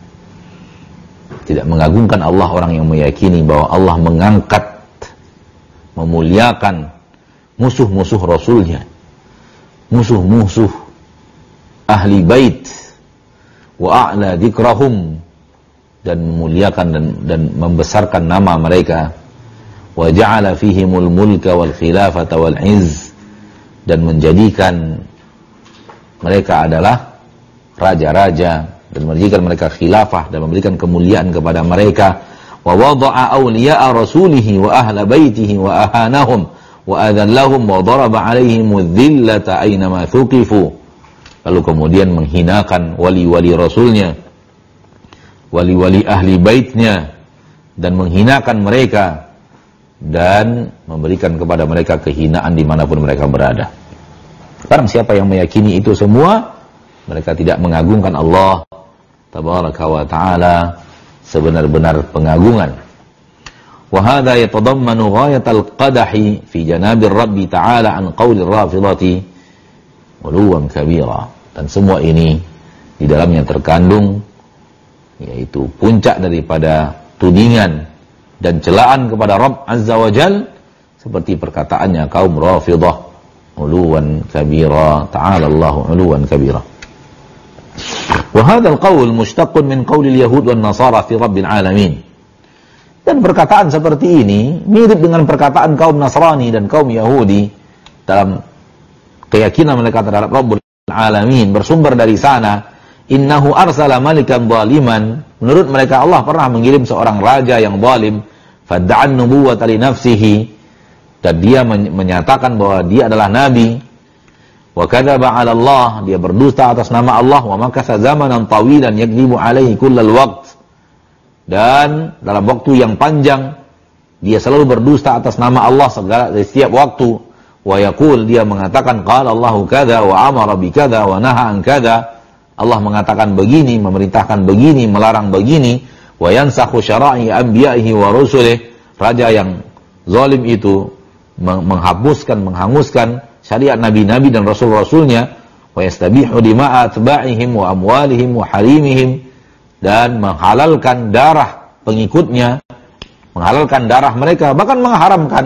Tidak mengagungkan Allah orang yang meyakini bahwa Allah mengangkat, memuliakan musuh-musuh Rasulnya, musuh-musuh ahli bait, wa a'la dzikrahum, dan memuliakan dan membesarkan nama mereka, wa ja'ala fihimul mulka wal khilafata wal izz, dan menjadikan mereka adalah raja-raja dan menjadikan mereka khilafah dan memberikan kemuliaan kepada mereka. Wa wada'a awliya'a rasulihi wa ahla baitihi wa ahanahum wa adallahum wa daraba 'alaihimudz dhillata aynama thuqifu. Lalu kemudian menghinakan wali-wali Rasulnya, wali-wali ahli baitnya, dan menghinakan mereka dan memberikan kepada mereka kehinaan dimanapun mereka berada. Barang siapa yang meyakini itu semua, mereka tidak mengagungkan Allah tabaraka wa ta'ala sebenar-benar pengagungan. Wa hadha yatadammanu ghayatal qadahi fi janabir Rabbi ta'ala an qawlir rafidati uluwan kabira. Dan semua ini di dalamnya terkandung yaitu puncak daripada tudingan dan celaan kepada Rabb Azza wa Jal, seperti perkataannya kaum Rafidah, uluwan kabira, ta'ala Allahu uluwan kabira. Wa hadzal qaul mushtaqqun min qaulil yahud wan nasara fi rabbil alamin. Dan perkataan seperti ini mirip dengan perkataan kaum Nasrani dan kaum Yahudi dalam keyakinan mereka terhadap Rabbul Alamin, bersumber dari sana. Innahu arsala malikan zaliman. Menurut mereka Allah pernah mengirim seorang raja yang zalim, fadda'an nubuwwata li nafsihi, dan dia menyatakan bahwa dia adalah nabi. Wa kadzaba 'ala Allah, dia berdusta atas nama Allah. Wa makatha zamanan tawilan yakdzibu 'alaihi kullal waqt, dan dalam waktu yang panjang dia selalu berdusta atas nama Allah di setiap waktu. Wa yaqul, dia mengatakan qala Allahu kadza wa amara bi kadza wa naha an kadza. Allah mengatakan begini, memerintahkan begini, melarang begini. Wa yansakhu syara'i anbiya'ihi wa rusulih. Raja yang zalim itu menghapuskan, menghanguskan syariat nabi-nabi dan rasul-rasulnya. Wa yastabihu dima'a atba'ihim wa amwalihim wa harimihim, dan menghalalkan darah pengikutnya, menghalalkan darah mereka, bahkan mengharamkan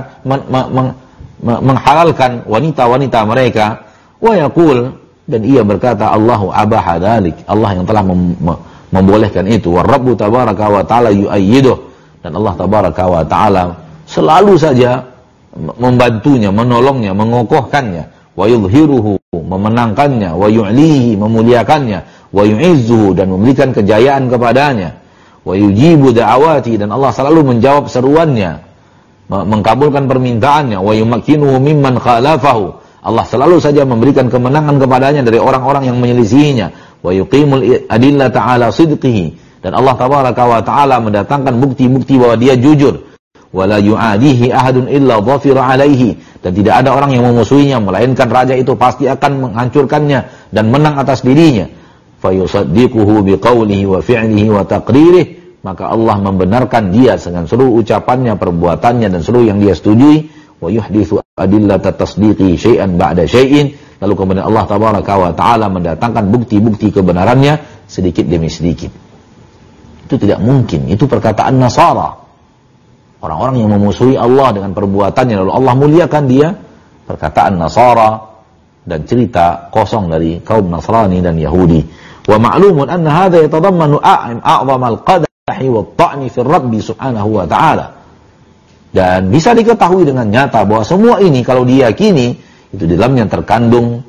menghalalkan wanita-wanita mereka. Wa yaqul, dan ia berkata Allahu abaha dzalik, Allah yang telah membolehkan itu. Wa Rabbu tabaraka wa ta'ala yu'ayyiduh, dan Allah tabaraka wa ta'ala selalu saja membantunya, menolongnya, mengokohkannya. Wa yudhiruhu, memenangkannya. Wa yu'lihi, memuliakannya. Wa yu'izzuhu, dan memberikan kejayaan kepadanya. Wa yujibu da'awati, dan Allah selalu menjawab seruannya, mengkabulkan permintaannya. Wa yumakkinuhu mimman khalafahu, Allah selalu saja memberikan kemenangan kepadanya dari orang-orang yang menyelisihinya. Wa yuqimul adillata ala sidqihi, dan Allah tabaraka wa ta'ala mendatangkan bukti-bukti bahwa dia jujur. Wa la yu'adihi ahadun illa dhafira alaihi, dan tidak ada orang yang memusuhinya melainkan raja itu pasti akan menghancurkannya dan menang atas dirinya. Fa yusaddiquhu biqaulihi wa fi'lihi wa taqririh, maka Allah membenarkan dia dengan seluruh ucapannya, perbuatannya, dan seluruh yang dia setujui. Wa yuhditsu adillata tasdiqi syai'an ba'da syai'in, lalu kemudian Allah tabaraka wa ta'ala mendatangkan bukti-bukti kebenarannya sedikit demi sedikit. Itu tidak mungkin, itu perkataan Nasara, orang-orang yang memusuhi Allah dengan perbuatannya lalu Allah muliakan dia. Perkataan Nasara dan cerita kosong dari kaum Nasrani dan Yahudi. Wa ma'lumun anna hadha yatadammanu a'zamal qadahi wa ta'ni fi Rabbi subhanahu wa ta'ala. Dan bisa diketahui dengan nyata bahwa semua ini kalau diyakini, itu di dalamnya terkandung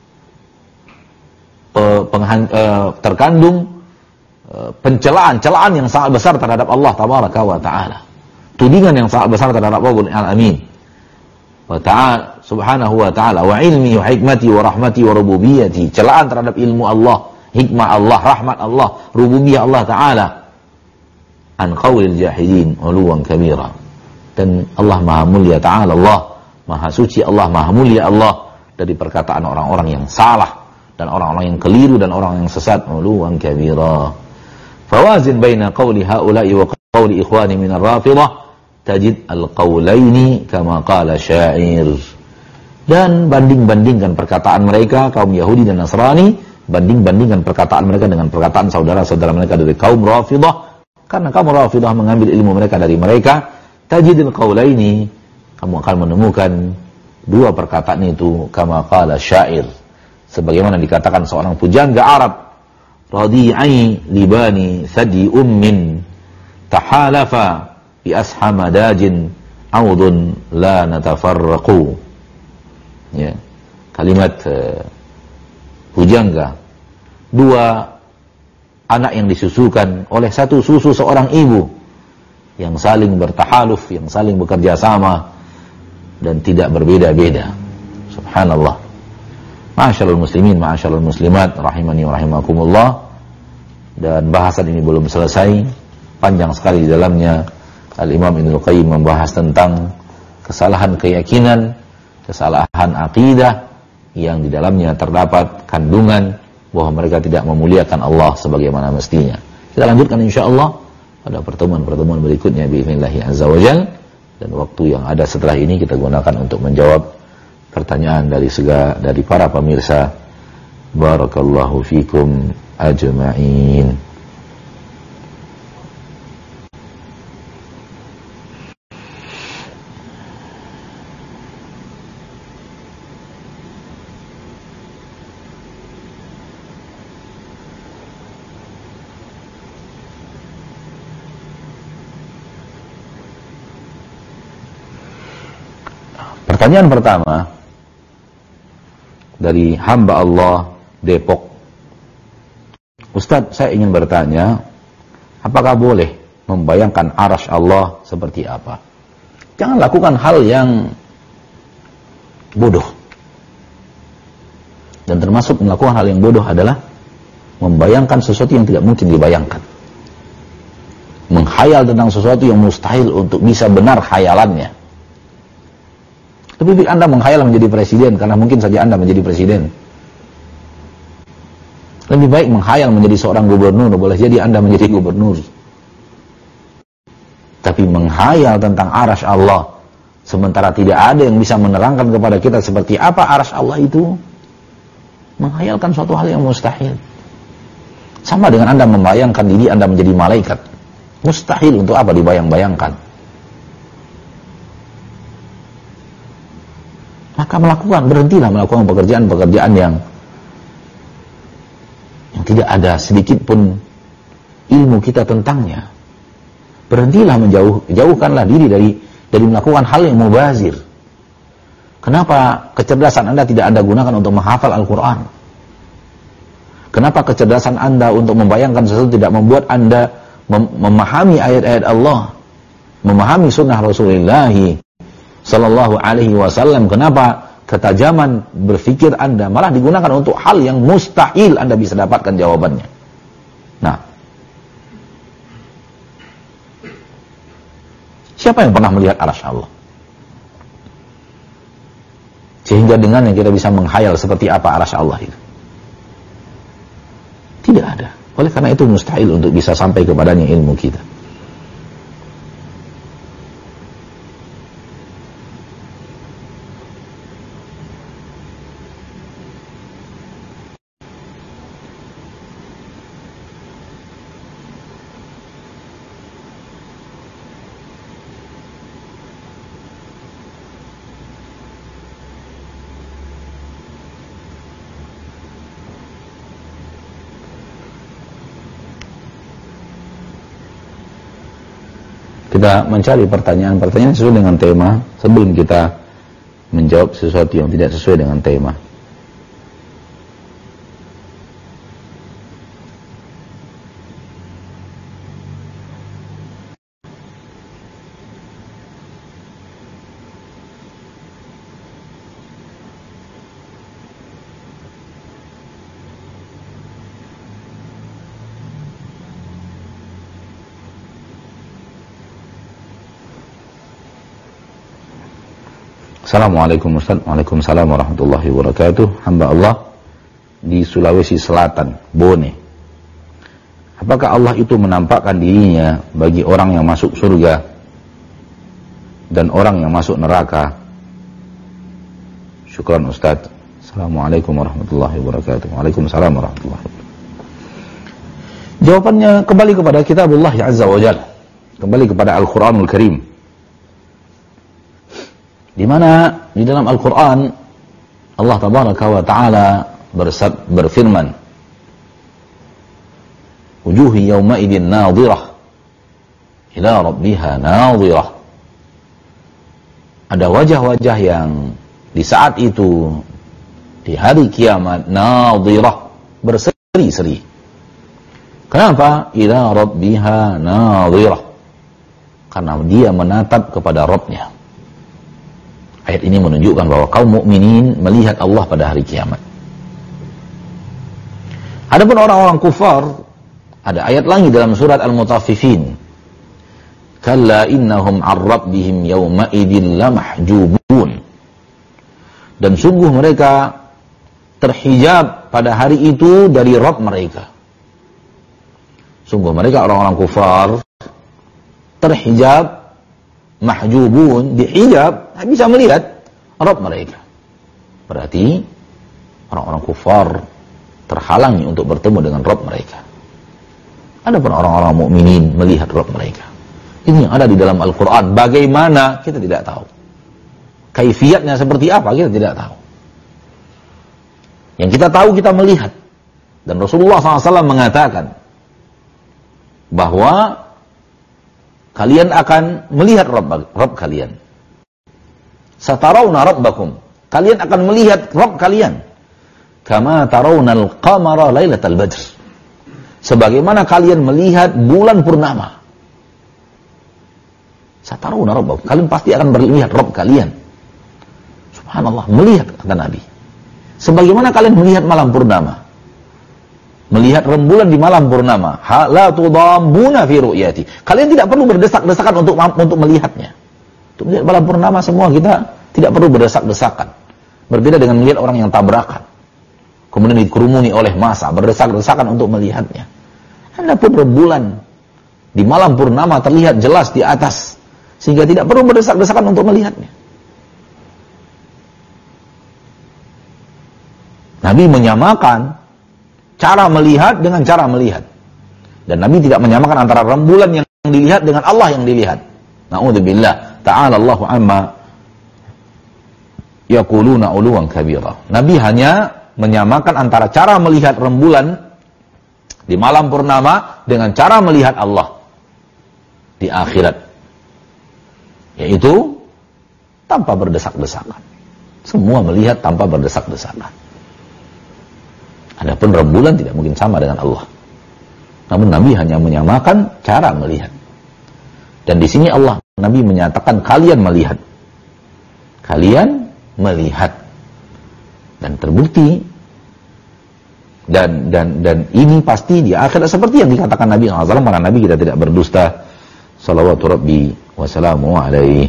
celaan yang sangat besar terhadap Allah tabaraka wa ta'ala, tudingan yang sangat besar terhadap Rabbul Alamin wa ta'ala subhanahu wa ta'ala, wa ilmi wa hikmati wa rahmati wa rububiyyati, celaan terhadap ilmu Allah, hikmah Allah, rahmat Allah, rububiyah Allah ta'ala. An qawlil jahilin uluwan kabira, dan Allah maha mulia ta'ala Allah, maha suci Allah, maha mulia Allah dari perkataan orang-orang yang salah dan orang-orang yang keliru dan orang yang sesat. Uluwan kabira. Fawazin baina qawli haula'i wa qawli ikhwani min ar-rafidah tajid al-qawlaini kama qala syair. Dan banding-bandingkan perkataan mereka kaum Yahudi dan Nasrani, banding-bandingkan perkataan mereka dengan perkataan saudara-saudara mereka dari kaum Rafidah, karena kaum Rafidah mengambil ilmu mereka dari mereka. Tajidil qaulaini, kamu akan menemukan dua perkataan itu kama qala syair, sebagaimana dikatakan seorang pujangga Arab. Radi'ai libani thadi ummin tahalafa bi ashamadajin audun la natafarraqu. Ya, kalimat pujangga, dua anak yang disusukan oleh satu susu seorang ibu, yang saling bertahaluf, yang saling bekerja sama, dan tidak berbeda-beda. Subhanallah. Ma'asyarul muslimin, ma'asyarul muslimat, rahimani wa rahimakumullah. Dan bahasan ini belum selesai, panjang sekali di dalamnya. Al-Imam Ibnul Qayyim membahas tentang kesalahan keyakinan, kesalahan akidah yang di dalamnya terdapat kandungan bahwa mereka tidak memuliakan Allah sebagaimana mestinya. Kita lanjutkan insyaallah pada pertemuan-pertemuan berikutnya bi'idznillah azza wajalla. Dan waktu yang ada setelah ini kita gunakan untuk menjawab pertanyaan dari para pemirsa. Barakallahu fikum ajma'in. Pertanyaan pertama dari hamba Allah Depok. Ustadz, saya ingin bertanya, apakah boleh membayangkan arasy Allah seperti apa? Jangan lakukan hal yang bodoh. Dan termasuk melakukan hal yang bodoh adalah membayangkan sesuatu yang tidak mungkin dibayangkan. Menghayal tentang sesuatu yang mustahil untuk bisa benar khayalannya. Lebih baik Anda menghayal menjadi presiden, karena mungkin saja Anda menjadi presiden. Lebih baik menghayal menjadi seorang gubernur, boleh jadi Anda menjadi gubernur. Tapi menghayal tentang arasy Allah, sementara tidak ada yang bisa menerangkan kepada kita seperti apa arasy Allah itu, menghayalkan suatu hal yang mustahil. Sama dengan Anda membayangkan diri Anda menjadi malaikat. Mustahil, untuk apa dibayang-bayangkan? Maka berhentilah melakukan pekerjaan-pekerjaan yang tidak ada sedikit pun ilmu kita tentangnya. Berhentilah jauhkanlah diri dari melakukan hal yang mubazir. Kenapa kecerdasan Anda tidak Anda gunakan untuk menghafal Al-Quran? Kenapa kecerdasan Anda untuk membayangkan sesuatu tidak membuat Anda memahami ayat-ayat Allah, memahami sunnah Rasulullah Sallallahu Alaihi Wasallam? Kenapa ketajaman berpikir Anda malah digunakan untuk hal yang mustahil Anda bisa dapatkan jawabannya? Nah, siapa yang pernah melihat arasy Allah? Sehingga dengannya kita bisa menghayal seperti apa arasy Allah itu. Tidak ada. Oleh karena itu mustahil untuk bisa sampai kepadanya ilmu kita. Kita mencari pertanyaan-pertanyaan sesuai dengan tema sebelum kita menjawab sesuatu yang tidak sesuai dengan tema. Assalamualaikum Ustaz. Waalaikumsalam warahmatullahi wabarakatuh. Hamba Allah di Sulawesi Selatan, Bone. Apakah Allah itu menampakkan dirinya bagi orang yang masuk surga dan orang yang masuk neraka? Syukran Ustaz. Assalamualaikum warahmatullahi wabarakatuh. Waalaikumsalam warahmatullahi wabarakatuh. Jawabannya kembali kepada kitabullah Azza wa Jalla. Kembali kepada Al-Quranul Karim. Di mana di dalam Al-Quran Allah Tabaraka wa Ta'ala berfirman, wujuhi yawmaidin nadhirah ila rabbiha nadhirah. Ada wajah-wajah yang di saat itu, di hari kiamat, nadhirah, berseri-seri. Kenapa? Ila rabbiha nadhirah, karena dia menatap kepada Rabbnya. Ayat ini menunjukkan bahwa kaum mukminin melihat Allah pada hari kiamat. Adapun orang-orang kufar, ada ayat lagi dalam surat Al-Mutaffifin. Kalla innahum 'an rabbihim yawma idzin lamahjubun. Dan sungguh mereka terhijab pada hari itu dari Rabb mereka. Sungguh mereka orang-orang kufar terhijab, mahjubun, dihijab, tak bisa melihat Rabb mereka. Berarti orang-orang kufar terhalangi untuk bertemu dengan Rabb mereka. Adapun orang-orang mukminin melihat Rabb mereka. Ini yang ada di dalam Al-Quran. Bagaimana? Kita tidak tahu. Kaifiatnya seperti apa? Kita tidak tahu. Yang kita tahu, kita melihat. Dan Rasulullah SAW mengatakan bahwa kalian akan melihat Rabb kalian. Satarawna Rabbakum. Kalian akan melihat Rabb kalian. Kama tarawnal qamara lailatal badr. Sebagaimana kalian melihat bulan purnama. Satarawna Rabbakum. Kalian pasti akan melihat Rabb kalian. Subhanallah, melihat, kata Nabi. Sebagaimana kalian melihat malam purnama. Melihat rembulan di malam purnama. La tudammuna fi ru'yati. Kalian tidak perlu berdesak-desakan untuk melihatnya. Untuk melihat malam purnama semua kita tidak perlu berdesak-desakan. Berbeda dengan melihat orang yang tabrakan. Kemudian dikerumuni oleh massa, berdesak-desakan untuk melihatnya. Adapun rembulan di malam purnama terlihat jelas di atas, sehingga tidak perlu berdesak-desakan untuk melihatnya. Nabi menyamakan cara melihat dengan cara melihat. Dan Nabi tidak menyamakan antara rembulan yang dilihat dengan Allah yang dilihat. Na'udzubillah. Ta'ala Allahu amma yaquluna 'uluwan kabira. Nabi hanya menyamakan antara cara melihat rembulan di malam purnama dengan cara melihat Allah di akhirat. Yaitu tanpa berdesak-desakan. Semua melihat tanpa berdesak-desakan. Adapun rembulan tidak mungkin sama dengan Allah. Namun Nabi hanya menyamakan cara melihat. Dan di sini Nabi menyatakan kalian melihat. Kalian melihat. Dan terbukti dan ini pasti di akhirat seperti yang dikatakan Nabi SAW. Para Nabi kita tidak berdusta. Salawatu Rabbi wassalamu alaihi.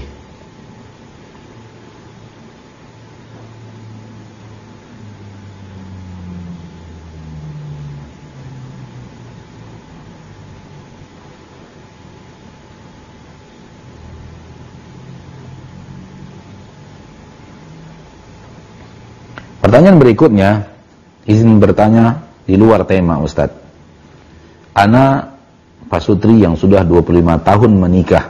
Pertanyaan berikutnya, izin bertanya di luar tema Ustadz. Ana pasutri yang sudah 25 tahun menikah.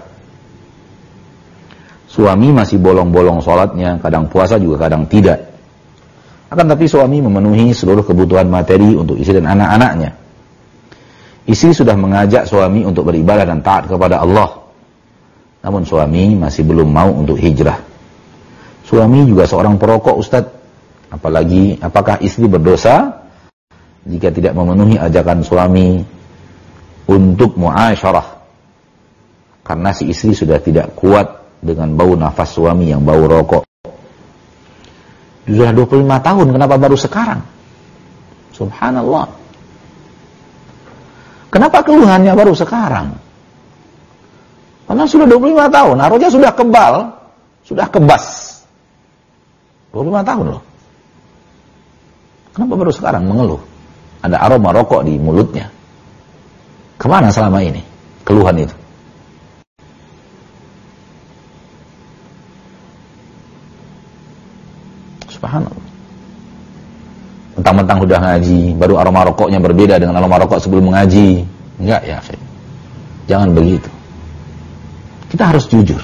Suami masih bolong-bolong sholatnya, kadang puasa juga kadang tidak. Akan tapi suami memenuhi seluruh kebutuhan materi untuk istri dan anak-anaknya. Istri sudah mengajak suami untuk beribadah dan taat kepada Allah. Namun suami masih belum mau untuk hijrah. Suami juga seorang perokok Ustadz. Apakah istri berdosa jika tidak memenuhi ajakan suami untuk muasyarah? Karena si istri sudah tidak kuat dengan bau nafas suami yang bau rokok. Sudah 25 tahun, kenapa baru sekarang? Subhanallah. Kenapa keluhannya baru sekarang? Karena sudah 25 tahun, arwahnya sudah kebal, sudah kebas. 25 tahun loh. Kenapa baru sekarang mengeluh? Ada aroma rokok di mulutnya. Kemana selama ini keluhan itu? Subhanallah. Mentang-mentang udah ngaji, baru aroma rokoknya berbeda dengan aroma rokok sebelum mengaji. Enggak ya, jangan begitu. Kita harus jujur.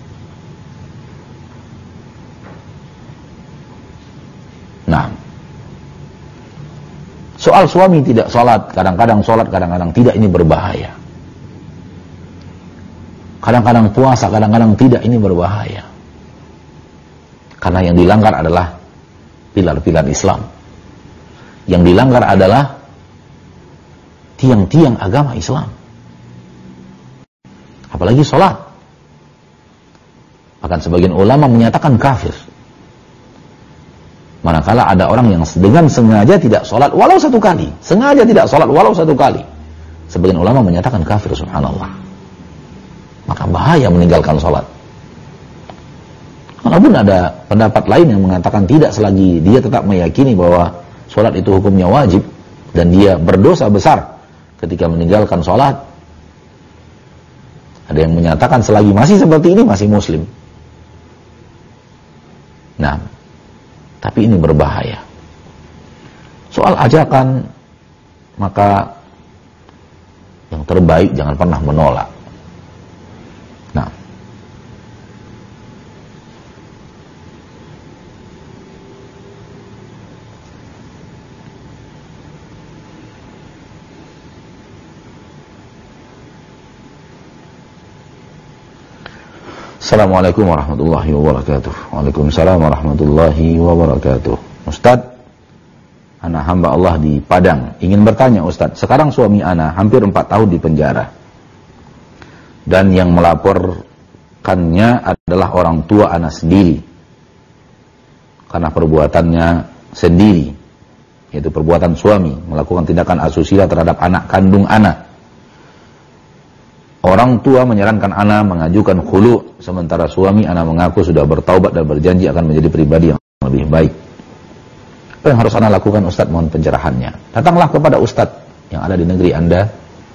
Nah, soal suami tidak sholat, kadang-kadang sholat, kadang-kadang tidak, ini berbahaya. Kadang-kadang puasa, kadang-kadang tidak, ini berbahaya. Karena yang dilanggar adalah pilar-pilar Islam. Yang dilanggar adalah tiang-tiang agama Islam. Apalagi sholat. Maka Bahkan sebagian ulama menyatakan kafir. Manakala ada orang yang dengan sengaja tidak sholat walau satu kali. Sengaja tidak sholat walau satu kali. Sebagian ulama menyatakan kafir, subhanallah. Maka bahaya meninggalkan sholat. Walaupun ada pendapat lain yang mengatakan tidak selagi dia tetap meyakini bahwa sholat itu hukumnya wajib. Dan dia berdosa besar ketika meninggalkan sholat. Ada yang menyatakan selagi masih seperti ini masih muslim. Nah, tapi ini berbahaya. Soal ajakan, maka yang terbaik jangan pernah menolak. Nah, Assalamualaikum warahmatullahi wabarakatuh. Waalaikumsalam warahmatullahi wabarakatuh. Ustadz, ana hamba Allah di Padang ingin bertanya Ustadz, sekarang suami ana hampir 4 tahun di penjara dan yang melaporkannya adalah orang tua ana sendiri karena perbuatannya sendiri, yaitu perbuatan suami melakukan tindakan asusila terhadap anak kandung ana. Orang tua menyarankan ana mengajukan khulu, sementara suami ana mengaku sudah bertaubat dan berjanji akan menjadi pribadi yang lebih baik. Apa yang harus ana lakukan Ustadz? Mohon pencerahannya. Datanglah kepada Ustadz yang ada di negeri anda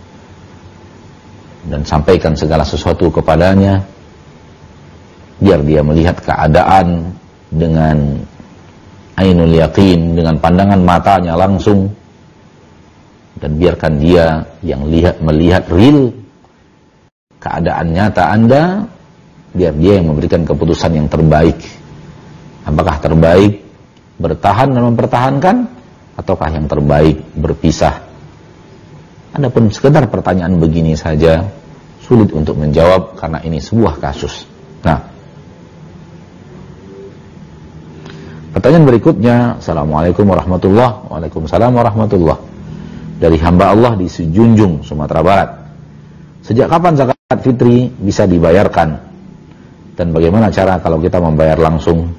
dan sampaikan segala sesuatu kepadanya, biar dia melihat keadaan dengan ainul yaqin, dengan pandangan matanya langsung, dan biarkan dia yang melihat real keadaan nyata anda, biar dia yang memberikan keputusan yang terbaik. Apakah terbaik bertahan dan mempertahankan, ataukah yang terbaik berpisah? Adapun sekedar pertanyaan begini saja, sulit untuk menjawab karena ini sebuah kasus. Nah, pertanyaan berikutnya, Assalamualaikum warahmatullahi wabarakatuh. Waalaikumsalam warahmatullahi wabarakatuh. Dari hamba Allah di Sejunjung, Sumatera Barat. Sejak kapan zakat fitri bisa dibayarkan? Dan bagaimana cara kalau kita membayar langsung?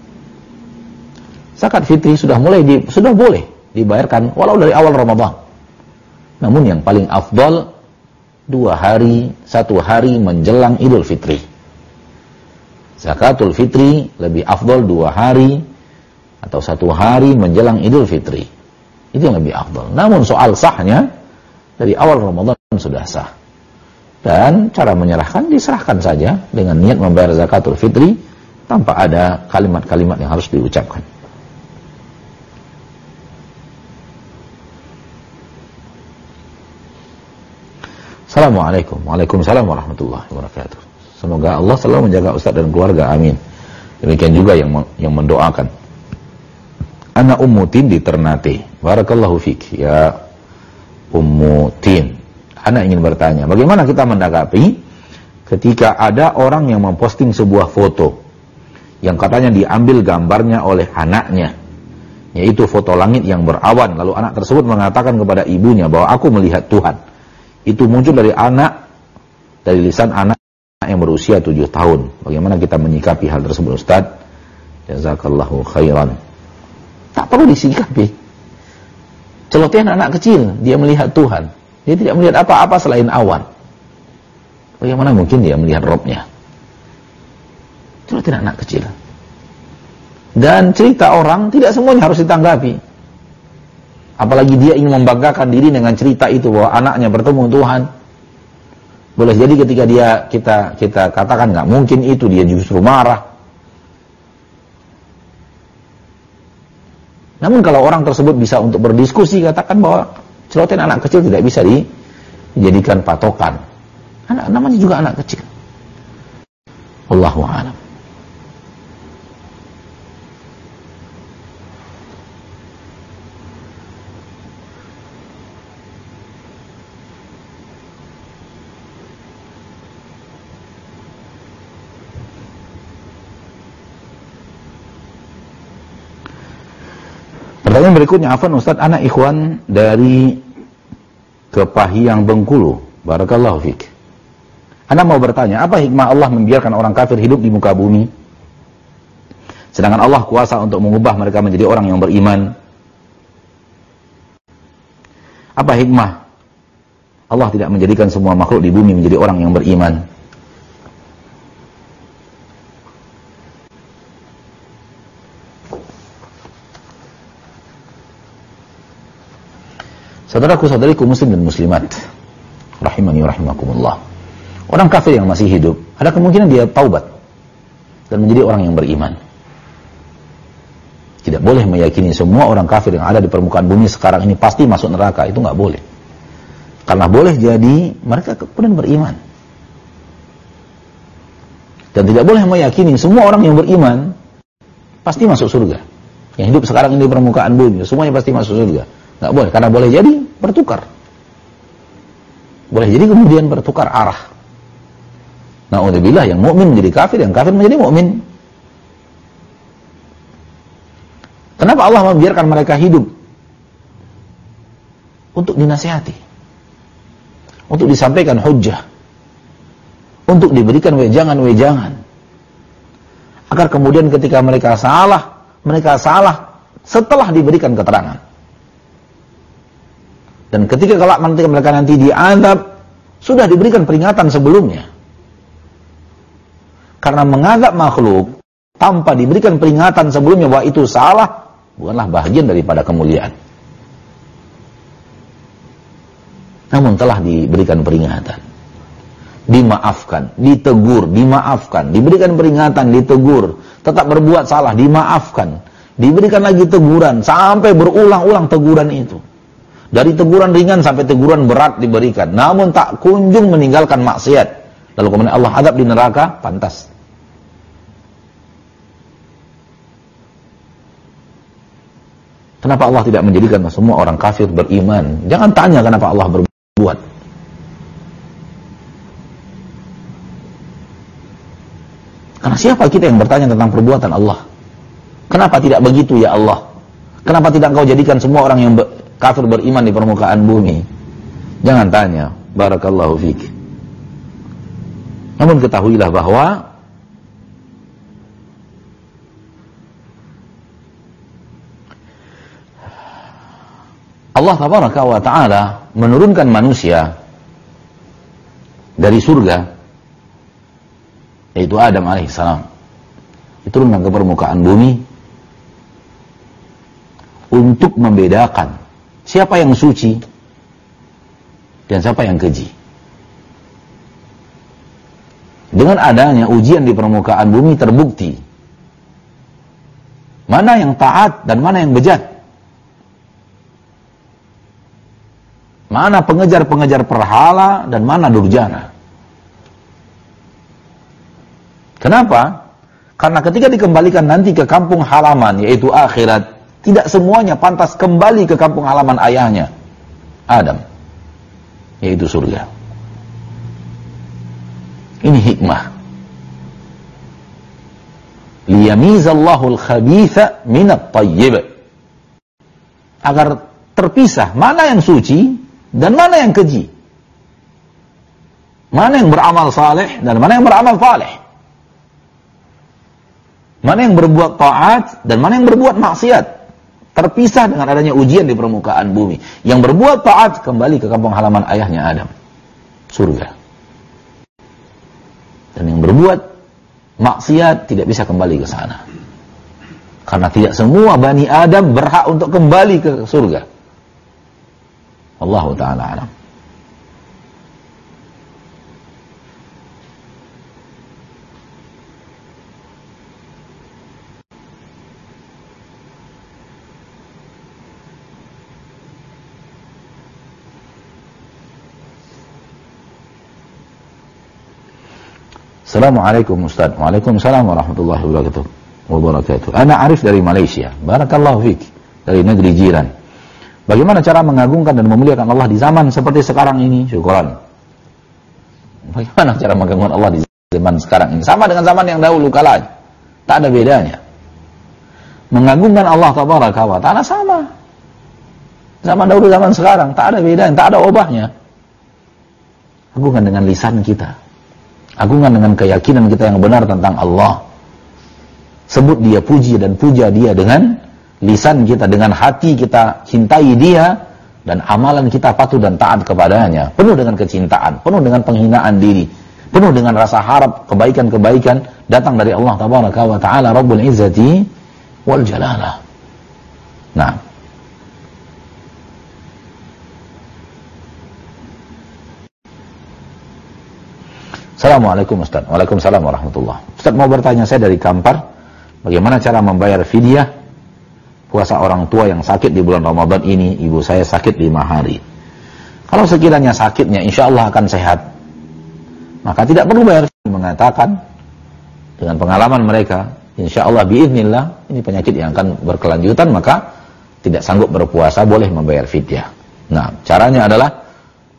Zakat fitri sudah boleh dibayarkan walau dari awal Ramadan. Namun yang paling afdal 1 hari menjelang Idul Fitri. Zakatul fitri lebih afdal 2 hari atau 1 hari menjelang Idul Fitri. Itu yang lebih afdal. Namun soal sahnya dari awal Ramadan sudah sah. Dan cara menyerahkan diserahkan saja dengan niat membayar zakatul fitri tanpa ada kalimat-kalimat yang harus diucapkan. Assalamualaikum. Waalaikumsalam warahmatullahi wabarakatuh. Semoga Allah selalu menjaga Ustaz dan keluarga, amin. Demikian juga yang mendoakan. Ana Ummu Tin di Ternate. Barakallahu fik ya Ummu Tin. Ana ingin bertanya, bagaimana kita menanggapi ketika ada orang yang memposting sebuah foto yang katanya diambil gambarnya oleh anaknya, yaitu foto langit yang berawan, lalu anak tersebut mengatakan kepada ibunya bahwa aku melihat Tuhan. Itu muncul dari lisan anak yang berusia 7 tahun. Bagaimana kita menyikapi hal tersebut, Ustaz? Jazakallahu khairan. Tak perlu disikapi. Celotehan anak kecil, dia melihat Tuhan. Dia tidak melihat apa-apa selain awan. Bagaimana mungkin dia melihat Robnya? Itu tidak anak kecil. Dan cerita orang tidak semuanya harus ditanggapi. Apalagi dia ingin membanggakan diri dengan cerita itu bahwa anaknya bertemu Tuhan. Boleh jadi ketika kita katakan nggak mungkin itu, dia justru marah. Namun kalau orang tersebut bisa untuk berdiskusi, katakan bahwa celotehan anak kecil tidak bisa dijadikan patokan. Namanya juga anak kecil. Wallahu a'lam. Pertanyaan berikutnya, afwan Ustaz, anak ikhwan dari Kepahiang Bengkulu. Barakallahu fiik. Anda mau bertanya, apa hikmah Allah membiarkan orang kafir hidup di muka bumi? Sedangkan Allah kuasa untuk mengubah mereka menjadi orang yang beriman. Apa hikmah Allah tidak menjadikan semua makhluk di bumi menjadi orang yang beriman? Saudaraku-saudariku muslim dan muslimat, rahimani wa rahimakumullah. Orang kafir yang masih hidup, ada kemungkinan dia taubat dan menjadi orang yang beriman. Tidak boleh meyakini semua orang kafir yang ada di permukaan bumi sekarang ini pasti masuk neraka. Itu nggak boleh. Karena boleh jadi mereka kemudian beriman. Dan tidak boleh meyakini semua orang yang beriman pasti masuk surga. Yang hidup sekarang ini di permukaan bumi, semuanya pasti masuk surga. Nggak boleh, karena boleh jadi bertukar. Boleh jadi kemudian bertukar arah. Na'udzubillah, yang mukmin menjadi kafir, yang kafir menjadi mukmin. Kenapa Allah membiarkan mereka hidup? Untuk dinasihati, untuk disampaikan hujjah, untuk diberikan wejangan-wejangan, agar kemudian ketika mereka salah setelah diberikan keterangan. Dan ketika mereka nanti diazab, sudah diberikan peringatan sebelumnya. Karena mengazab makhluk tanpa diberikan peringatan sebelumnya bahwa itu salah, bukanlah bagian daripada kemuliaan. Namun telah diberikan peringatan, dimaafkan, ditegur, dimaafkan, diberikan peringatan, ditegur, tetap berbuat salah, dimaafkan, diberikan lagi teguran, sampai berulang-ulang teguran itu. Dari teguran ringan sampai teguran berat diberikan, namun tak kunjung meninggalkan maksiat. Lalu kemudian Allah azab di neraka, pantas. Kenapa Allah tidak menjadikan semua orang kafir beriman? Jangan tanya kenapa Allah berbuat. Karena siapa kita yang bertanya tentang perbuatan Allah? Kenapa tidak begitu ya Allah? Kenapa tidak Engkau jadikan semua orang yang kafir beriman di permukaan bumi? Jangan tanya. Barakallahu fiik. Namun ketahuilah bahwa Allah tabaraka wa ta'ala menurunkan manusia dari surga, yaitu Adam alaihissalam, diturunkan ke permukaan bumi untuk membedakan siapa yang suci dan siapa yang keji. Dengan adanya ujian di permukaan bumi terbukti mana yang taat dan mana yang bejat. Mana pengejar-pengejar perhala dan mana durjana. Kenapa? Karena ketika dikembalikan nanti ke kampung halaman, yaitu akhirat, tidak semuanya pantas kembali ke kampung halaman ayahnya, Adam, yaitu surga. Ini hikmah. Liyamizallahu al-khabitha minat tayyib. Agar terpisah mana yang suci dan mana yang keji. Mana yang beramal saleh dan mana yang beramal faleh. Mana yang berbuat taat dan mana yang berbuat maksiat. Terpisah dengan adanya ujian di permukaan bumi. Yang berbuat taat kembali ke kampung halaman ayahnya Adam, surga. Dan yang berbuat maksiat tidak bisa kembali ke sana. Karena tidak semua Bani Adam berhak untuk kembali ke surga. Allah Ta'ala alam. Assalamualaikum Ustaz. Waalaikumsalam warahmatullahi wabarakatuh. Ana Arif dari Malaysia. Barakallahu fiik. Dari negeri jiran. Bagaimana cara mengagungkan dan memuliakan Allah di zaman seperti sekarang ini? Syukuran. Bagaimana cara mengagungkan Allah di zaman sekarang ini? Sama dengan zaman yang dahulu kala. Tak ada bedanya. Mengagungkan Allah tabaraka wa ta'ala sama. Zaman dahulu, zaman sekarang. Tak ada bedanya, tak ada obahnya. Agungkan dengan lisan kita. agungan dengan keyakinan kita yang benar tentang Allah. Sebut dia, puji dan puja dia dengan lisan kita, dengan hati kita cintai dia, dan amalan kita patuh dan taat kepadanya, penuh dengan kecintaan, penuh dengan penghinaan diri, penuh dengan rasa harap kebaikan-kebaikan datang dari Allah Tabaraka wa Ta'ala Rabbul Izzati wal Jalalah. Nah, Assalamualaikum Ustaz. Waalaikumsalam warahmatullah. Ustaz mau bertanya, saya dari Kampar, bagaimana cara membayar fidyah puasa orang tua yang sakit di bulan Ramadan ini? Ibu saya sakit 5 hari. Kalau sekiranya sakitnya insya Allah akan sehat, maka tidak perlu bayar. Mengatakan dengan pengalaman mereka, insya Allah biiznillah ini penyakit yang akan berkelanjutan, maka tidak sanggup berpuasa, boleh membayar fidyah. Nah, caranya adalah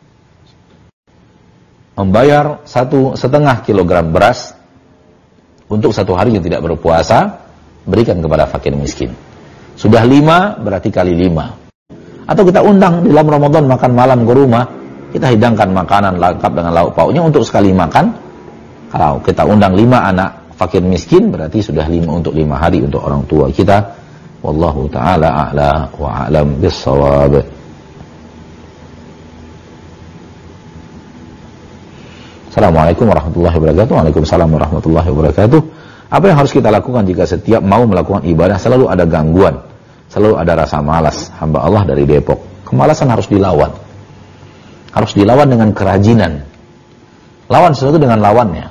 membayar 1,5 kilogram beras untuk 1 hari yang tidak berpuasa, berikan kepada fakir miskin. Sudah 5 berarti kali 5. Atau kita undang dalam Ramadan makan malam ke rumah, kita hidangkan makanan lengkap dengan lauk pauknya untuk sekali makan. Kalau kita undang 5 anak fakir miskin, berarti sudah 5 untuk 5 hari untuk orang tua kita. Wallahu ta'ala a'la wa a'lam bis-shawab. Assalamualaikum warahmatullahi wabarakatuh. Waalaikumsalam warahmatullahi wabarakatuh. Apa yang harus kita lakukan jika setiap mau melakukan ibadah selalu ada gangguan, selalu ada rasa malas? Hamba Allah dari Depok. Kemalasan harus dilawan. Harus dilawan dengan kerajinan. Lawan sesuatu dengan lawannya.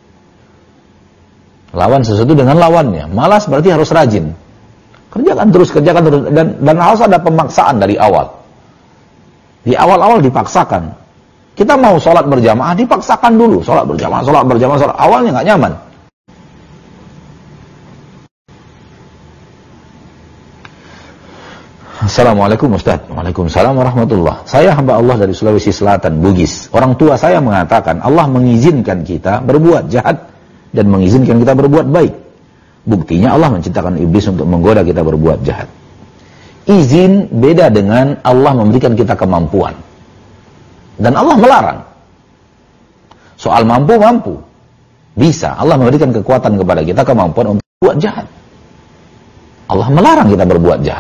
Lawan sesuatu dengan lawannya. Malas berarti harus rajin. Kerjakan terus dan harus ada pemaksaan dari awal. Di awal-awal dipaksakan. Kita mau sholat berjamaah, dipaksakan dulu. Sholat berjamaah. Awalnya nggak nyaman. Assalamualaikum Ustaz. Waalaikumsalam warahmatullah. Saya hamba Allah dari Sulawesi Selatan, Bugis. Orang tua saya mengatakan Allah mengizinkan kita berbuat jahat dan mengizinkan kita berbuat baik. Buktinya Allah menciptakan iblis untuk menggoda kita berbuat jahat. Izin beda dengan Allah memberikan kita kemampuan. Dan Allah melarang. Soal mampu. Bisa. Allah memberikan kekuatan kepada kita, kemampuan untuk berbuat jahat. Allah melarang kita berbuat jahat.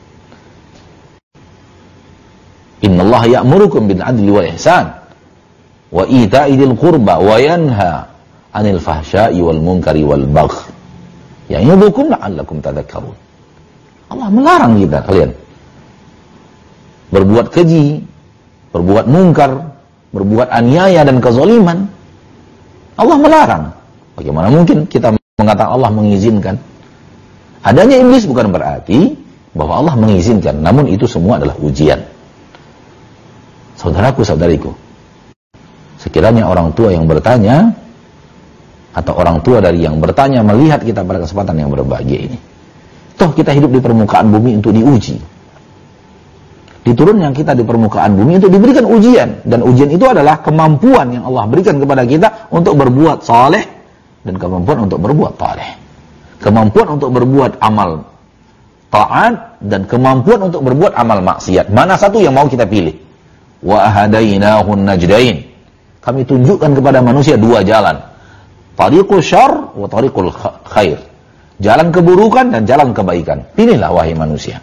Innallaha ya'murukum bil adli wal ihsan wa ita'i dzil qurba wa yanha 'anil fahsya'i wal munkari wal baghi. Ya'idzukum la'allakum tadhakkarun. Allah melarang kita kalian berbuat keji, berbuat mungkar, berbuat aniaya dan kezaliman. Allah melarang. Bagaimana mungkin kita mengatakan Allah mengizinkan? Adanya iblis bukan berarti bahwa Allah mengizinkan, namun itu semua adalah ujian. Saudaraku, saudariku, sekiranya orang tua yang bertanya atau orang tua dari yang bertanya melihat kita pada kesempatan yang berbahagia ini, toh kita hidup di permukaan bumi untuk diuji. Diturunnya kita di permukaan bumi untuk diberikan ujian, dan ujian itu adalah kemampuan yang Allah berikan kepada kita untuk berbuat saleh dan kemampuan untuk berbuat taleh, kemampuan untuk berbuat amal taat dan kemampuan untuk berbuat amal maksiat. Mana satu yang mau kita pilih? Wa hadainahun najdain. Kami tunjukkan kepada manusia 2 jalan, tariqul syarr wa tariqul khair, jalan keburukan dan jalan kebaikan. Pilihlah wahai manusia.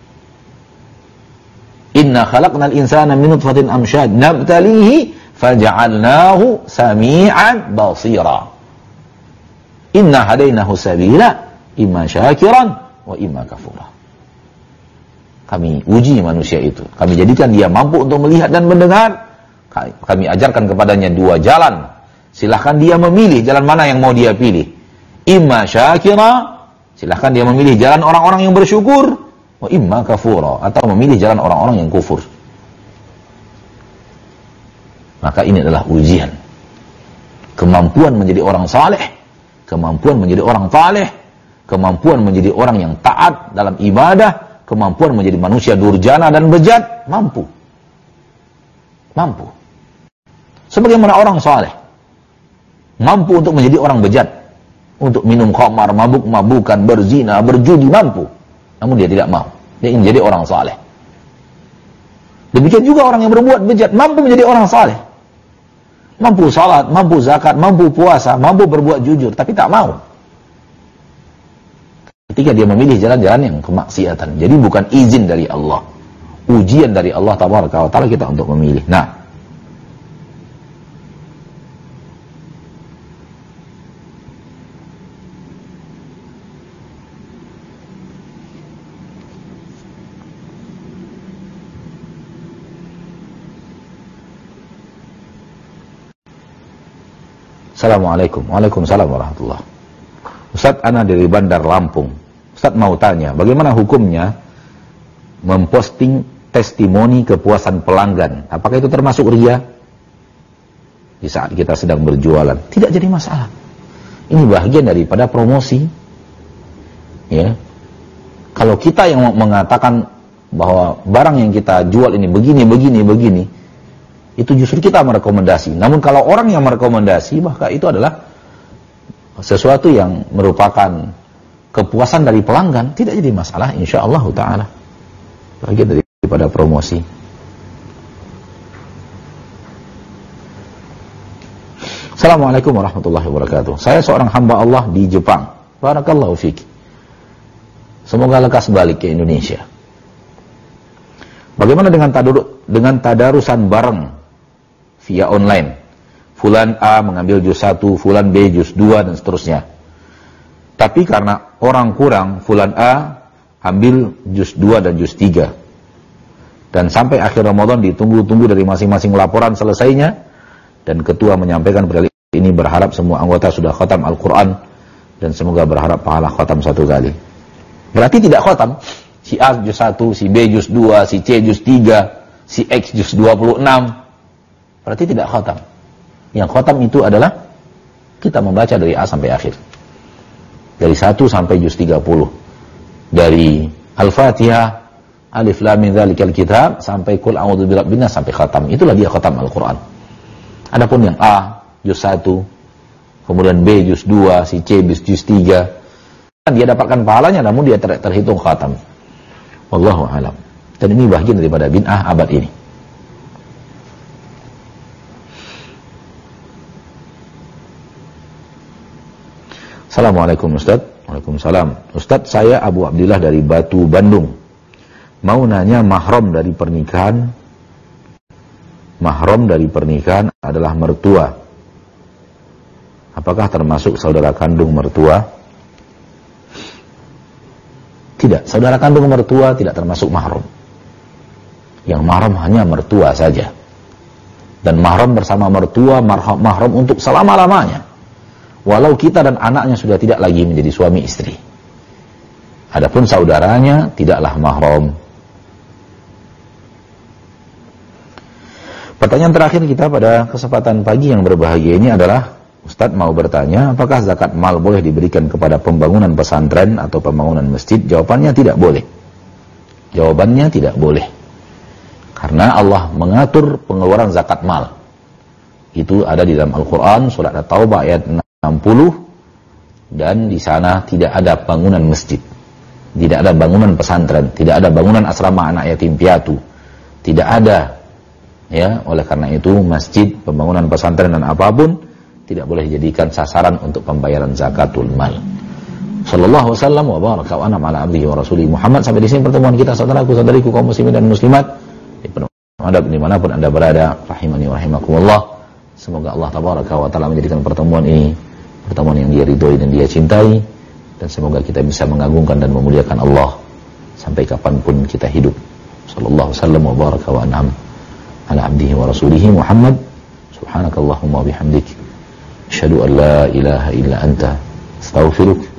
Inna khalaqnal insana min nutfatin amsyad nabtalihi faja'alnahu sami'an basira. Inna hadainahu sabila imma syakiran wa imma kafura. Kami uji manusia itu. Kami jadikan dia mampu untuk melihat dan mendengar. Kami ajarkan kepadanya 2 jalan. Silahkan dia memilih jalan mana yang mau dia pilih. Imma syakira, silahkan dia memilih jalan orang-orang yang bersyukur. Wa imma kafura, atau memilih jalan orang-orang yang kufur. Maka ini adalah ujian. Kemampuan menjadi orang saleh, kemampuan menjadi orang taleh, kemampuan menjadi orang yang taat dalam ibadah, kemampuan menjadi manusia durjana dan bejat, mampu. Sebagaimana orang saleh mampu untuk menjadi orang bejat, untuk minum khamar, mabuk-mabukan, berzina, berjudi, mampu. Namun dia tidak mau. Dia ingin menjadi orang saleh. Demikian juga orang yang berbuat bejat mampu menjadi orang saleh. mampu salat, mampu zakat, mampu puasa, mampu berbuat jujur, tapi tak mau. Ketika dia memilih jalan-jalan yang kemaksiatan. Jadi bukan izin dari Allah, ujian dari Allah Tabaraka wa Ta'ala kita untuk memilih. Nah, Assalamualaikum. Waalaikumsalam warahmatullahi. Ustaz, ana dari Bandar Lampung. Ustaz mau tanya, bagaimana hukumnya memposting testimoni kepuasan pelanggan? Apakah itu termasuk riya? Di saat kita sedang berjualan, tidak jadi masalah. Ini bagian daripada promosi. Ya. Kalau kita yang mengatakan bahwa barang yang kita jual ini begini, itu justru kita merekomendasi. Namun kalau orang yang merekomendasi, maka itu adalah sesuatu yang merupakan kepuasan dari pelanggan, tidak jadi masalah insyaallah ta'ala. Bagian daripada promosi. Assalamualaikum warahmatullahi wabarakatuh. Saya seorang hamba Allah di Jepang. Barakallahu fiik. Semoga lekas balik ke Indonesia. Bagaimana dengan tadarusan bareng via online? Fulan A mengambil juz 1, Fulan B juz 2 dan seterusnya. Tapi karena orang kurang, Fulan A ambil juz 2 dan juz 3. Dan sampai akhir Ramadan ditunggu-tunggu dari masing-masing laporan selesainya, dan ketua menyampaikan pada ini berharap semua anggota sudah khatam Al-Quran, dan semoga berharap pahala khatam 1 kali. Berarti tidak khatam. Si A juz 1, si B juz 2, si C juz 3, si X juz 26. Berarti tidak khatam. Yang khatam itu adalah kita membaca dari A sampai akhir. Dari 1 sampai juz 30. Dari Al-Fatihah, Alif Lam Mim Dzalikal Kitab, sampai Qul A'udzu Birabbin Nas sampai khatam. Itulah dia khatam Al-Quran. Adapun yang A juz 1, kemudian B juz 2, si C juz 3, dia dapatkan pahalanya, namun dia terhitung khatam. Wallahu a'lam. Dan ini bagian daripada bid'ah abad ini. Assalamualaikum Ustaz. Waalaikumsalam. Ustaz, saya Abu Abdillah dari Batu, Bandung. Mau nanya, mahram dari pernikahan adalah mertua. Apakah termasuk saudara kandung mertua? Tidak, saudara kandung mertua tidak termasuk mahram. Yang mahram hanya mertua saja. Dan mahram bersama mertua, mahram untuk selama-lamanya. Walau kita dan anaknya sudah tidak lagi menjadi suami istri. Adapun saudaranya tidaklah mahram. Pertanyaan terakhir kita pada kesempatan pagi yang berbahagia ini adalah, Ustadz mau bertanya, apakah zakat mal boleh diberikan kepada pembangunan pesantren atau pembangunan masjid? Jawabannya tidak boleh. Jawabannya tidak boleh. Karena Allah mengatur pengeluaran zakat mal. Itu ada di dalam Al-Quran, surat At-Taubah ayat 60, dan di sana tidak ada bangunan masjid, tidak ada bangunan pesantren, tidak ada bangunan asrama anak yatim piatu, tidak ada. Ya, oleh karena itu masjid, pembangunan pesantren dan apapun tidak boleh dijadikan sasaran untuk pembayaran zakatul mal. Sallallahu wasallam wa baraka wa an'ama ala abdihi wa rasulih Muhammad. Sampai di sini pertemuan kita, saudaraku-saudariku kaum muslimin dan muslimat dimanapun Anda berada, rahimani wa rahimakumullah. Semoga Allah Tabaraka wa Ta'ala menjadikan pertemuan ini pertemuan yang dia ridhoi dan dia cintai, dan semoga kita bisa mengagungkan dan memuliakan Allah sampai kapanpun kita hidup. Sallallahu wasallam wa baraka wa an'am ala abdihi wa rasulihi Muhammad. Subhanakallahumma wa bihamdik, asyhadu an la ilaha illa anta, astaghfiruka